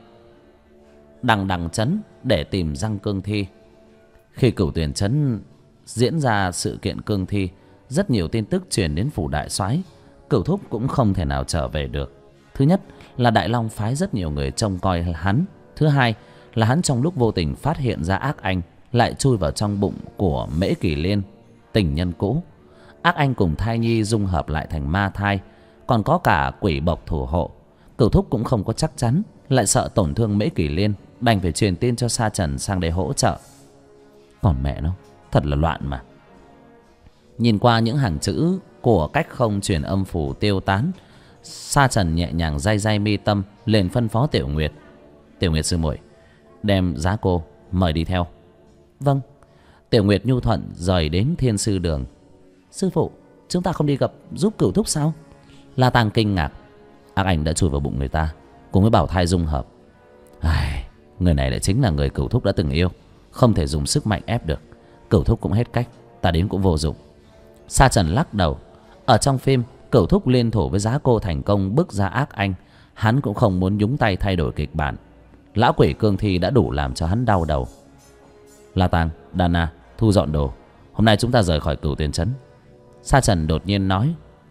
S1: đằng trấn để tìm răng cương thi. Khi Cửu Tuyền trấn diễn ra sự kiện cương thi, rất nhiều tin tức truyền đến phủ đại soái. Cửu thúc cũng không thể nào trở về được. Thứ nhất là Đại Long phái rất nhiều người trông coi hắn. Thứ hai là hắn trong lúc vô tình phát hiện ra ác anh lại chui vào trong bụng của Mễ Kỳ Liên, tình nhân cũ. Ác anh cùng thai nhi dung hợp lại thành ma thai, còn có cả quỷ bộc thủ hộ. Cửu thúc cũng không có chắc chắn, lại sợ tổn thương Mễ Kỳ Liên, đành phải truyền tin cho Sa Trần sang đây hỗ trợ. Còn mẹ nó, thật là loạn mà. Nhìn qua những hàng chữ của cách không truyền âm phủ tiêu tán, Sa Trần nhẹ nhàng day day mi tâm, liền phân phó Tiểu Nguyệt. Tiểu Nguyệt sư muội, đem Giá Cô mời đi theo. Vâng. Tiểu Nguyệt nhu thuận rời đến Thiên Sư Đường. Sư phụ, chúng ta không đi gặp giúp Cửu thúc sao? La Tang kinh ngạc. Ác ảnh đã chui vào bụng người ta, cùng với bảo thai dung hợp. Người này lại chính là người Cửu thúc đã từng yêu, không thể dùng sức mạnh ép được. Cửu thúc cũng hết cách, ta đến cũng vô dụng. Sa Trần lắc đầu. Ở trong phim, Cửu thúc liên thủ với Giá Cô thành công bức ra ác anh, hắn cũng không muốn nhúng tay thay đổi kịch bản. Lão quỷ cương thi đã đủ làm cho hắn đau đầu. La Tang, Đan Na, thu dọn đồ. Hôm nay chúng ta rời khỏi Cửu Tiền Trấn. Sa Trần đột nhiên nói.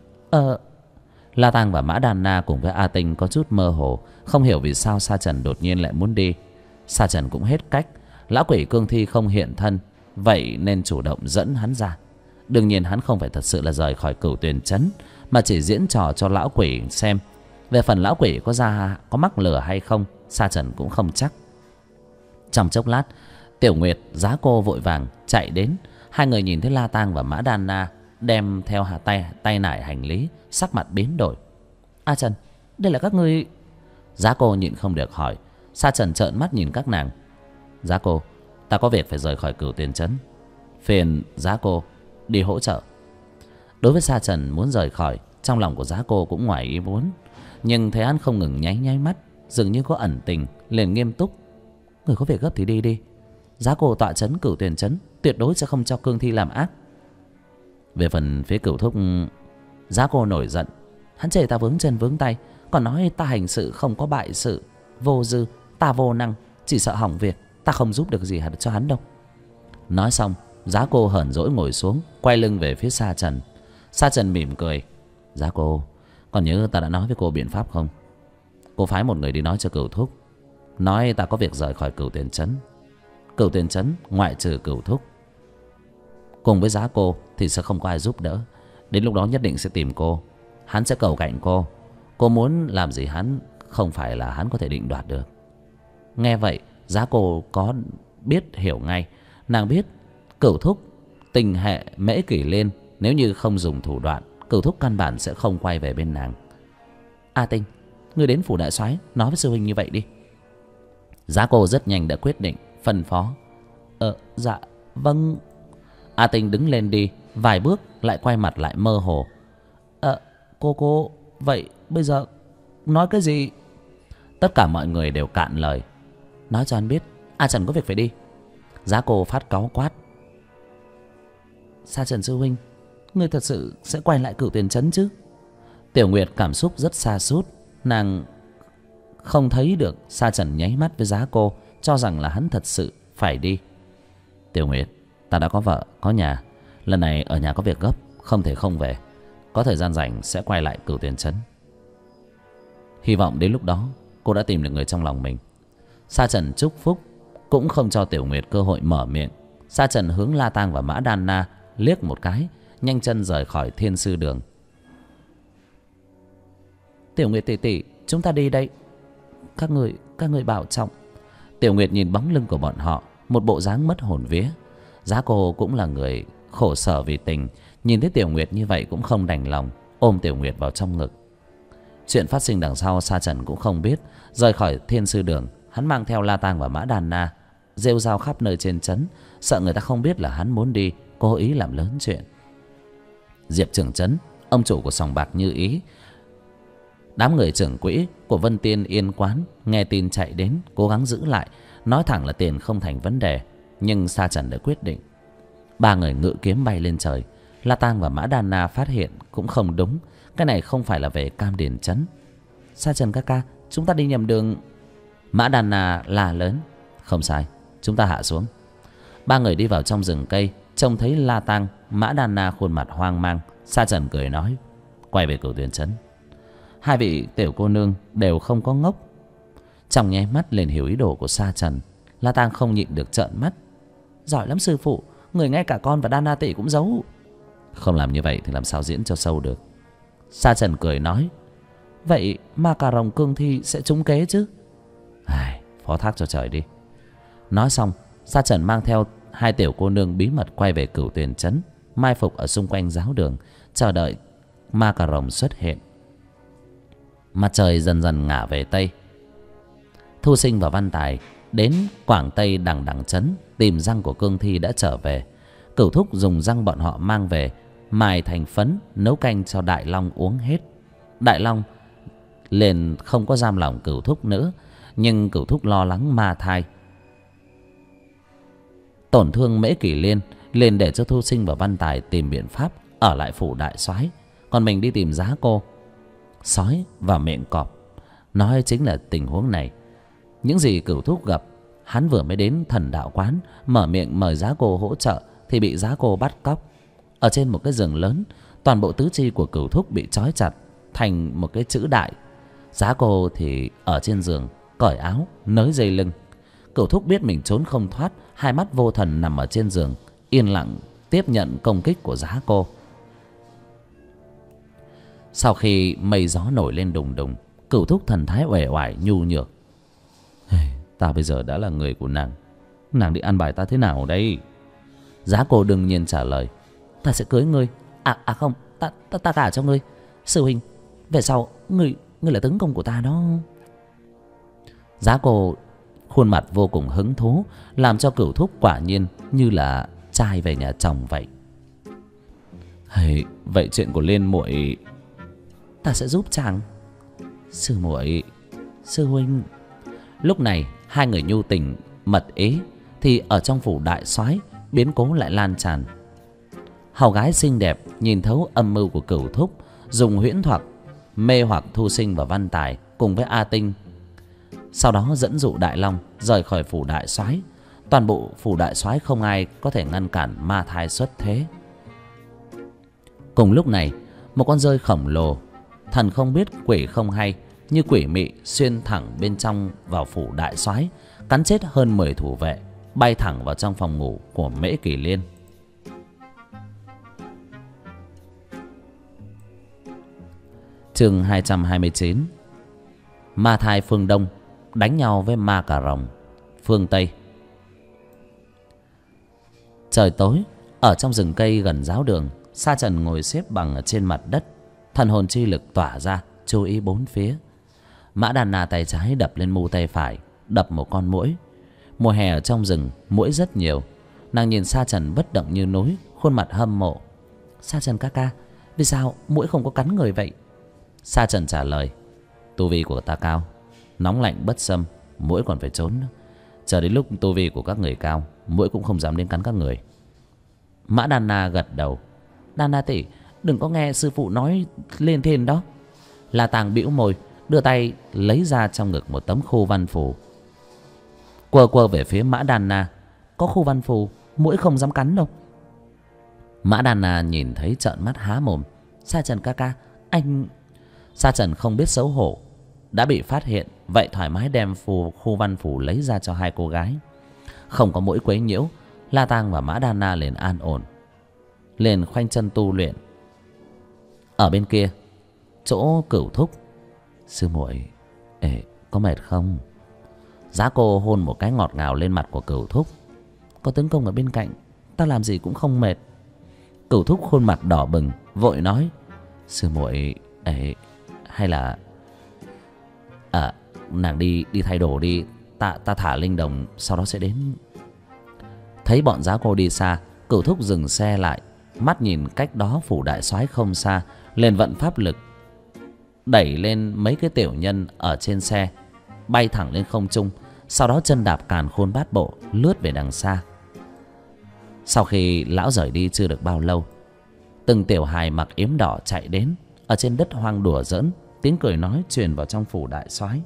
S1: La Tang và Mã Đan Na cùng với A Tinh có chút mơ hồ, không hiểu vì sao Sa Trần đột nhiên lại muốn đi. Sa Trần cũng hết cách, lão quỷ cương thi không hiện thân, vậy nên chủ động dẫn hắn ra. Đương nhiên hắn không phải thật sự là rời khỏi Cửu Tiền Trấn, mà chỉ diễn trò cho lão quỷ xem. Về phần lão quỷ có mắc lừa hay không, Sa Trần cũng không chắc. Trong chốc lát, Tiểu Nguyệt, Giá Cô vội vàng chạy đến. Hai người nhìn thấy La Tang và Mã Đan Na đem theo tay nải hành lý, sắc mặt biến đổi. A Trần, đây là các ngươi? Giá Cô nhịn không được hỏi. Sa Trần trợn mắt nhìn các nàng. Giá Cô, ta có việc phải rời khỏi Cửu Tiền Trấn, phiền Giá Cô đi hỗ trợ. Đối với Sa Trần muốn rời khỏi, trong lòng của Giá Cô cũng ngoài ý muốn, nhưng thấy hắn không ngừng nháy mắt, dường như có ẩn tình, liền nghiêm túc. Người có việc gấp thì đi đi. Giá Cô tọa trấn Cửu Tiền Trấn, tuyệt đối sẽ không cho cương thi làm ác. Về phần phía Cửu thúc, Giá Cô nổi giận. Hắn chê ta vướng chân vướng tay, còn nói ta hành sự không có bại sự, vô dư, ta vô năng, chỉ sợ hỏng việc, ta không giúp được gì cho hắn đâu. Nói xong, Giá Cô hờn dỗi ngồi xuống, quay lưng về phía Sa Trần. Sa Trần mỉm cười. Giá Cô, còn nhớ ta đã nói với cô biện pháp không? Cô phái một người đi nói cho Cửu thúc, nói ta có việc rời khỏi Cửu Tiền Trấn. Cửu Tiền Trấn ngoại trừ Cửu thúc cùng với Giá Cô thì sẽ không có ai giúp đỡ. Đến lúc đó nhất định sẽ tìm cô, hắn sẽ cầu cạnh cô. Cô muốn làm gì hắn không phải là hắn có thể định đoạt được. Nghe vậy, Giá Cô có biết hiểu ngay. Nàng biết Cửu thúc tình hệ Mễ Kỷ Liên, nếu như không dùng thủ đoạn, Cửu thúc căn bản sẽ không quay về bên nàng. A Tinh, ngươi đến phủ đại soái nói với sư huynh như vậy đi. Giá Cô rất nhanh đã quyết định, phân phó. Dạ vâng. A Tinh đứng lên đi vài bước, lại quay mặt lại mơ hồ. Cô vậy bây giờ nói cái gì? Tất cả mọi người đều cạn lời. Nói cho anh biết A Trần có việc phải đi. Giá Cô phát cáu quát. Sa Trần sư huynh, ngươi thật sự sẽ quay lại Cửu Tiền Trấn chứ? Tiểu Nguyệt cảm xúc rất sa sút, nàng không thấy được Sa Trần nháy mắt với Giá Cô, cho rằng là hắn thật sự phải đi. Tiểu Nguyệt, ta đã có vợ có nhà, lần này ở nhà có việc gấp, không thể không về. Có thời gian rảnh sẽ quay lại Cửu Tiền Trấn. Hy vọng đến lúc đó cô đã tìm được người trong lòng mình. Sa Trần chúc phúc, cũng không cho Tiểu Nguyệt cơ hội mở miệng. Sa Trần hướng La Tang và Mã Đan Na liếc một cái, nhanh chân rời khỏi Thiên Sư Đường. Tiểu Nguyệt tỷ tỷ, chúng ta đi đây. Các người bảo trọng. Tiểu Nguyệt nhìn bóng lưng của bọn họ, một bộ dáng mất hồn vía. Giá Cô cũng là người khổ sở vì tình, nhìn thấy Tiểu Nguyệt như vậy cũng không đành lòng, ôm Tiểu Nguyệt vào trong ngực. Chuyện phát sinh đằng sau Sa Trần cũng không biết. Rời khỏi Thiên Sư Đường, hắn mang theo La Tang và Mã Đan Na, rêu rao khắp nơi trên trấn, sợ người ta không biết là hắn muốn đi, cố ý làm lớn chuyện. Diệp trưởng trấn, ông chủ của sòng bạc Như Ý, đám người trưởng quỹ của Vân Tiên Yên Quán nghe tin chạy đến, cố gắng giữ lại, nói thẳng là tiền không thành vấn đề. Nhưng Sa Trần đã quyết định. Ba người ngự kiếm bay lên trời. La Tang và Mã Đan Na phát hiện cũng không đúng, cái này không phải là về Cam Điền Trấn. Sa Trần ca ca, chúng ta đi nhầm đường. Mã Đan Na la lớn. Không sai, chúng ta hạ xuống. Ba người đi vào trong rừng cây, trông thấy La Tang, Mã Đan Na khuôn mặt hoang mang. Sa Trần cười nói, quay về Cửu Tiền Trấn. Hai vị tiểu cô nương đều không có ngốc, trong nháy mắt liền hiểu ý đồ của Sa Trần. La Tang không nhịn được trợn mắt. Giỏi lắm sư phụ, người ngay cả con và Đan Na tỷ cũng giấu. Không làm như vậy thì làm sao diễn cho sâu được. Sa Trần cười nói, vậy ma cà rồng cương thi sẽ trúng kế chứ? Phó thác cho trời đi. Nói xong, Sa Trần mang theo hai tiểu cô nương bí mật quay về Cửu Tiền Trấn, mai phục ở xung quanh giáo đường, chờ đợi ma cà rồng xuất hiện. Mặt trời dần dần ngả về tây. Thu Sinh và Văn Tài đến Quảng Tây đằng đằng trấn tìm răng của cương thi đã trở về. Cửu thúc dùng răng bọn họ mang về, mài thành phấn, nấu canh cho Đại Long uống hết. Đại Long liền không có giam lòng Cửu thúc nữa, nhưng Cửu thúc lo lắng ma thai tổn thương Mễ Kỷ Liên, liền để cho Thu Sinh và Văn Tài tìm biện pháp ở lại phủ đại soái. Còn còn mình đi tìm Giá Cô. Sói và miệng cọp nói chính là tình huống này. Những gì Cửu Thúc gặp, hắn vừa mới đến Thần Đạo Quán mở miệng mời Giá Cô hỗ trợ thì bị Giá Cô bắt cóc. Ở trên một cái giường lớn, toàn bộ tứ chi của Cửu Thúc bị trói chặt thành một cái chữ đại. Giá Cô thì ở trên giường cởi áo nới dây lưng. Cửu Thúc biết mình trốn không thoát, hai mắt vô thần nằm ở trên giường yên lặng tiếp nhận công kích của Giá Cô. Sau khi mây gió nổi lên đùng đùng, Cửu Thúc thần thái uể oải nhu nhược. Ta bây giờ đã là người của nàng, nàng đi ăn bài ta thế nào đây? Giá Cô đương nhiên trả lời. Ta sẽ cưới ngươi. Không, ta gả cho ngươi. Sư huynh, về sau ngươi là tướng công của ta đó. Giá Cô khuôn mặt vô cùng hứng thú, làm cho Cửu Thúc quả nhiên như là trai về nhà chồng vậy. Vậy chuyện của Liên muội ta sẽ giúp chàng. Sư muội, sư huynh. Lúc này hai người nhu tình mật ý thì ở trong phủ đại soái biến cố lại lan tràn. Hầu gái xinh đẹp nhìn thấu âm mưu của Cửu Thúc, dùng huyễn thuật mê hoặc Thu Sinh và Văn Tài cùng với A Tinh, sau đó dẫn dụ Đại Long rời khỏi phủ đại soái. Toàn bộ phủ đại soái không ai có thể ngăn cản ma thai xuất thế. Cùng lúc này, một con rơi khổng lồ, thần không biết quỷ không hay, như quỷ mị xuyên thẳng bên trong vào phủ đại soái, cắn chết hơn 10 thủ vệ, bay thẳng vào trong phòng ngủ của Mễ Kỳ Liên. Chương 229. Ma thai phương Đông đánh nhau với ma cà rồng phương Tây. Trời tối, ở trong rừng cây gần giáo đường, Sa Trần ngồi xếp bằng ở trên mặt đất, thần hồn chi lực tỏa ra, chú ý bốn phía. Mã Đàn Na tay trái đập lên mu tay phải, đập một con muỗi. Mùa hè ở trong rừng, muỗi rất nhiều. Nàng nhìn Sa Trần bất động như núi, khuôn mặt hâm mộ. Sa Trần ca ca, vì sao muỗi không có cắn người vậy? Sa Trần trả lời, tu vi của ta cao, nóng lạnh bất xâm, muỗi còn phải trốn. Chờ đến lúc tu vi của các người cao, muỗi cũng không dám đến cắn các người. Mã Đàn Na gật đầu. Đàn Na tỷ, đừng có nghe sư phụ nói lên thên đó. La Tàng bĩu môi, đưa tay lấy ra trong ngực một tấm khu văn phù, quơ quơ về phía Mã Đàn Na. Có khu văn phù, muỗi không dám cắn đâu. Mã Đàn Na nhìn thấy trợn mắt há mồm. Sa Trần ca ca, anh... Sa Trần không biết xấu hổ, đã bị phát hiện, vậy thoải mái đem khu văn phù lấy ra cho hai cô gái. Không có muỗi quấy nhiễu, La Tang và Mã Đan Na liền an ổn, liền khoanh chân tu luyện. Ở bên kia, chỗ Cửu Thúc. Sư muội, có mệt không? Giá Cô hôn một cái ngọt ngào lên mặt của Cửu Thúc. Có tướng công ở bên cạnh, ta làm gì cũng không mệt. Cửu Thúc khuôn mặt đỏ bừng, vội nói, sư muội, hay là nàng đi thay đồ đi, ta thả linh đồng sau đó sẽ đến. Thấy bọn Giá Cô đi xa, Cửu Thúc dừng xe lại, mắt nhìn cách đó phủ đại soái không xa, liền vận pháp lực đẩy lên mấy cái tiểu nhân ở trên xe, bay thẳng lên không trung, sau đó chân đạp càn khôn bát bộ lướt về đằng xa. Sau khi lão rời đi chưa được bao lâu, từng tiểu hài mặc yếm đỏ chạy đến, ở trên đất hoang đùa giỡn, tiếng cười nói truyền vào trong phủ đại soái.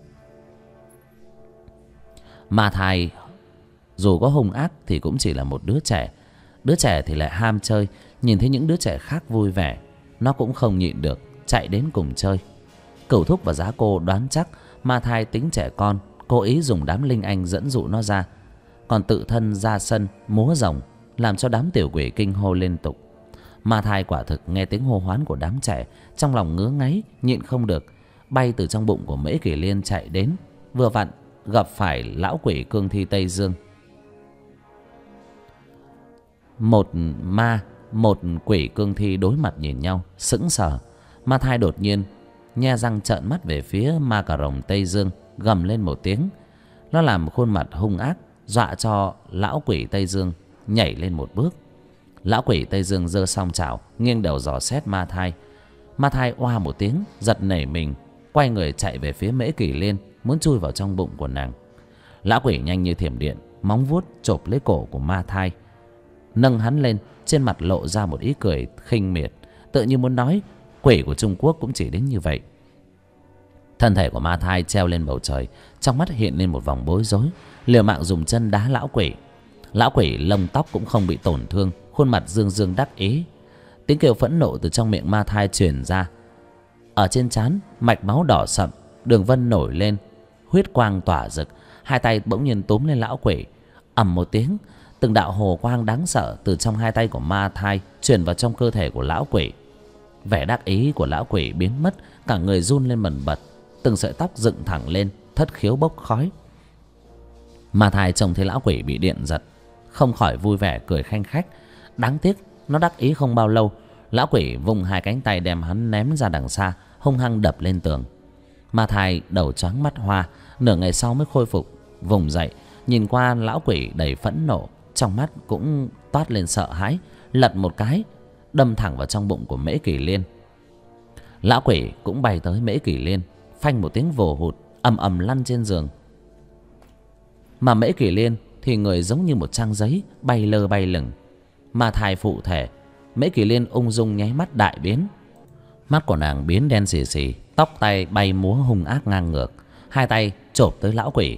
S1: Ma thai dù có hung ác thì cũng chỉ là một đứa trẻ. Đứa trẻ thì lại ham chơi, nhìn thấy những đứa trẻ khác vui vẻ, nó cũng không nhịn được, chạy đến cùng chơi. Cửu Thúc và Giá Cô đoán chắc ma thai tính trẻ con, cố ý dùng đám linh anh dẫn dụ nó ra, còn tự thân ra sân múa rồng, làm cho đám tiểu quỷ kinh hô liên tục. Ma thai quả thực nghe tiếng hô hoán của đám trẻ, trong lòng ngứa ngáy nhịn không được, bay từ trong bụng của Mễ Kỳ Liên chạy đến, vừa vặn gặp phải lão quỷ cương thi Tây Dương. Một ma, một quỷ cương thi đối mặt nhìn nhau, sững sờ. Ma thai đột nhiên nhe răng trợn mắt về phía ma cà rồng Tây Dương, gầm lên một tiếng. Nó làm khuôn mặt hung ác, dọa cho lão quỷ Tây Dương nhảy lên một bước. Lão quỷ Tây Dương giơ song chảo, nghiêng đầu dò xét ma thai. Ma thai oa một tiếng, giật nảy mình, quay người chạy về phía Mễ Kỳ Liên, muốn chui vào trong bụng của nàng. Lão quỷ nhanh như thiểm điện, móng vuốt chộp lấy cổ của ma thai, nâng hắn lên, trên mặt lộ ra một ý cười khinh miệt, tự như muốn nói, Quỷ của Trung Quốc cũng chỉ đến như vậy. Thân thể của ma thai treo lên bầu trời, trong mắt hiện lên một vòng bối rối, liều mạng dùng chân đá lão quỷ. Lão quỷ lông tóc cũng không bị tổn thương, khuôn mặt dương dương đắc ý. Tiếng kêu phẫn nộ từ trong miệng ma thai truyền ra. Ở trên trán mạch máu đỏ sậm, đường vân nổi lên, huyết quang tỏa rực. Hai tay bỗng nhiên túm lên lão quỷ. Ầm một tiếng, từng đạo hồ quang đáng sợ từ trong hai tay của ma thai truyền vào trong cơ thể của lão quỷ. Vẻ đắc ý của lão quỷ biến mất, cả người run lên bần bật, từng sợi tóc dựng thẳng lên, thất khiếu bốc khói. Ma thai trông thấy lão quỷ bị điện giật, không khỏi vui vẻ cười khanh khách. Đáng tiếc nó đắc ý không bao lâu, lão quỷ vung hai cánh tay đem hắn ném ra đằng xa, hung hăng đập lên tường. Ma thai đầu choáng mắt hoa, nửa ngày sau mới khôi phục, vùng dậy nhìn qua lão quỷ đầy phẫn nộ, trong mắt cũng toát lên sợ hãi, lật một cái đâm thẳng vào trong bụng của Mễ Kỷ Liên. Lão quỷ cũng bay tới Mễ Kỷ Liên, phanh một tiếng vồ hụt, ầm ầm lăn trên giường. Mà Mễ Kỷ Liên thì người giống như một trang giấy bay lơ bay lửng. Ma thai phụ thể, Mễ Kỷ Liên ung dung nháy mắt đại biến. Mắt của nàng biến đen xì xì, tóc tay bay múa hung ác ngang ngược, hai tay chộp tới lão quỷ.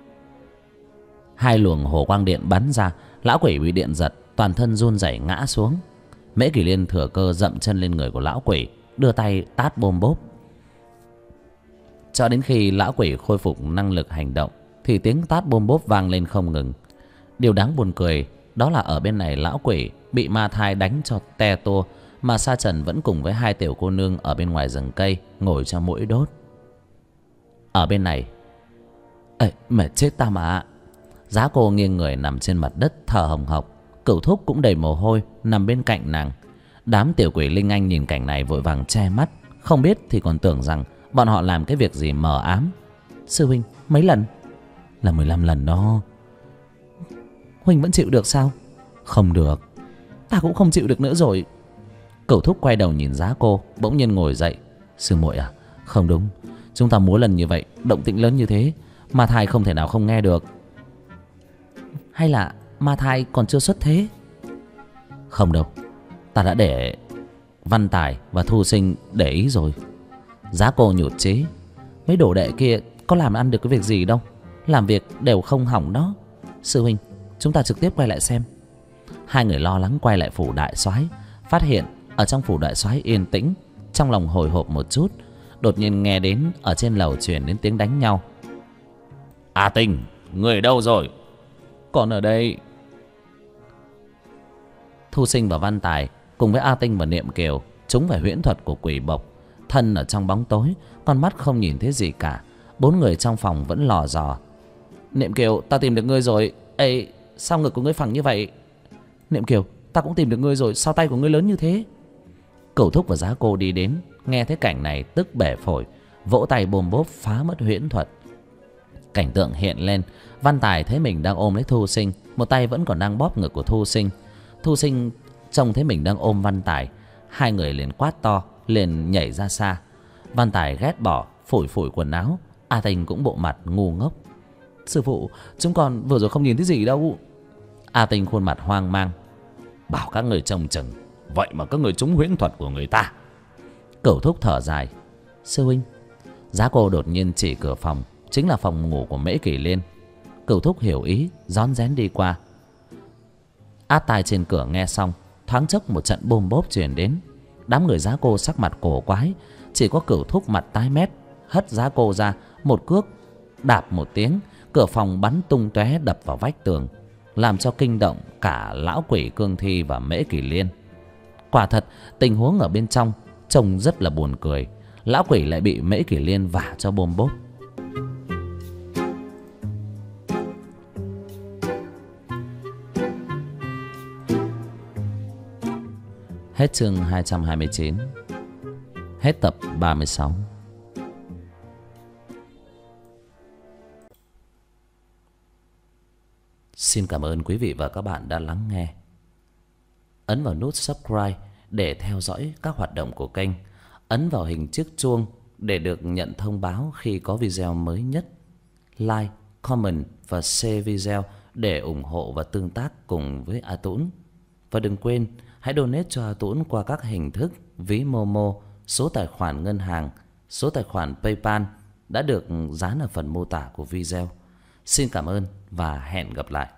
S1: Hai luồng hồ quang điện bắn ra, lão quỷ bị điện giật, toàn thân run rẩy ngã xuống. Mễ Kỷ Liên thừa cơ dậm chân lên người của lão quỷ, đưa tay tát bôm bốp. Cho đến khi lão quỷ khôi phục năng lực hành động thì tiếng tát bôm bốp vang lên không ngừng. Điều đáng buồn cười đó là ở bên này lão quỷ bị ma thai đánh cho te tua, mà Sa Trần vẫn cùng với hai tiểu cô nương ở bên ngoài rừng cây ngồi cho mũi đốt. Ở bên này, ê, mệt chết ta mà. Giá cô nghiêng người nằm trên mặt đất thở hồng hộc. Cửu Thúc cũng đầy mồ hôi nằm bên cạnh nàng. Đám tiểu quỷ linh anh nhìn cảnh này vội vàng che mắt, không biết thì còn tưởng rằng bọn họ làm cái việc gì mờ ám. Sư huynh, mấy lần? Là 15 lần đó. Huynh vẫn chịu được sao? Không được, ta cũng không chịu được nữa rồi. Cửu Thúc quay đầu nhìn Giá cô, bỗng nhiên ngồi dậy. Sư muội à, không đúng, chúng ta múa lần như vậy, động tĩnh lớn như thế, ma thai không thể nào không nghe được. Hay là ma thai còn chưa xuất thế? Không đâu, ta đã để Văn Tài và Thu Sinh để ý rồi. Giá cô nhụt chí. Mấy đồ đệ kia có làm ăn được cái việc gì đâu, làm việc đều không hỏng đó. Sư huynh, chúng ta trực tiếp quay lại xem. Hai người lo lắng quay lại phủ đại soái, phát hiện ở trong phủ đại soái yên tĩnh, trong lòng hồi hộp một chút. Đột nhiên nghe đến ở trên lầu truyền đến tiếng đánh nhau. A Tinh, người đâu rồi? Còn ở đây. Thu Sinh và Văn Tài cùng với A Tinh và Niệm Kiều chúng phải huyễn thuật của quỷ bộc, thân ở trong bóng tối, con mắt không nhìn thấy gì cả. Bốn người trong phòng vẫn lò dò. Niệm Kiều, ta tìm được ngươi rồi. Ê, sao ngực của ngươi phẳng như vậy? Niệm Kiều, ta cũng tìm được ngươi rồi, sao tay của ngươi lớn như thế? Cửu Thúc và Giá cô đi đến, nghe thấy cảnh này tức bể phổi, vỗ tay bôm bốp phá mất huyễn thuật. Cảnh tượng hiện lên, Văn Tài thấy mình đang ôm lấy Thu Sinh, một tay vẫn còn đang bóp ngực của Thu Sinh. Thu Sinh trông thấy mình đang ôm Văn Tài, hai người liền quát to, liền nhảy ra xa. Văn Tài ghét bỏ, phủi phủi quần áo. A Tinh cũng bộ mặt ngu ngốc. Sư phụ, chúng con vừa rồi không nhìn thấy gì đâu. A Tinh khuôn mặt hoang mang. Bảo các người trông chừng, vậy mà các người trúng huyễn thuật của người ta. Cửu Thúc thở dài. Sư huynh. Giá cô đột nhiên chỉ cửa phòng, chính là phòng ngủ của Mễ Kỷ Liên. Cửu Thúc hiểu ý, rón rén đi qua. Áp tai trên cửa nghe xong, thoáng chốc một trận bôm bốp truyền đến. Đám người Giá cô sắc mặt cổ quái, chỉ có Cửu Thúc mặt tái mét, hất Giá cô ra, một cước đạp một tiếng, cửa phòng bắn tung tóe đập vào vách tường, làm cho kinh động cả lão quỷ Cương Thi và Mễ Kỷ Liên. Quả thật tình huống ở bên trong trông rất là buồn cười. Lão quỷ lại bị Mễ Kỷ Liên vả cho bôm bốp. Hết chương 229. Hết tập 36. Xin cảm ơn quý vị và các bạn đã lắng nghe. Ấn vào nút subscribe để theo dõi các hoạt động của kênh. Ấn vào hình chiếc chuông để được nhận thông báo khi có video mới nhất. Like, comment và share video để ủng hộ và tương tác cùng với A Tũng. Và đừng quên hãy donate cho A Tũng qua các hình thức ví Momo, số tài khoản ngân hàng, số tài khoản PayPal đã được dán ở phần mô tả của video. Xin cảm ơn và hẹn gặp lại.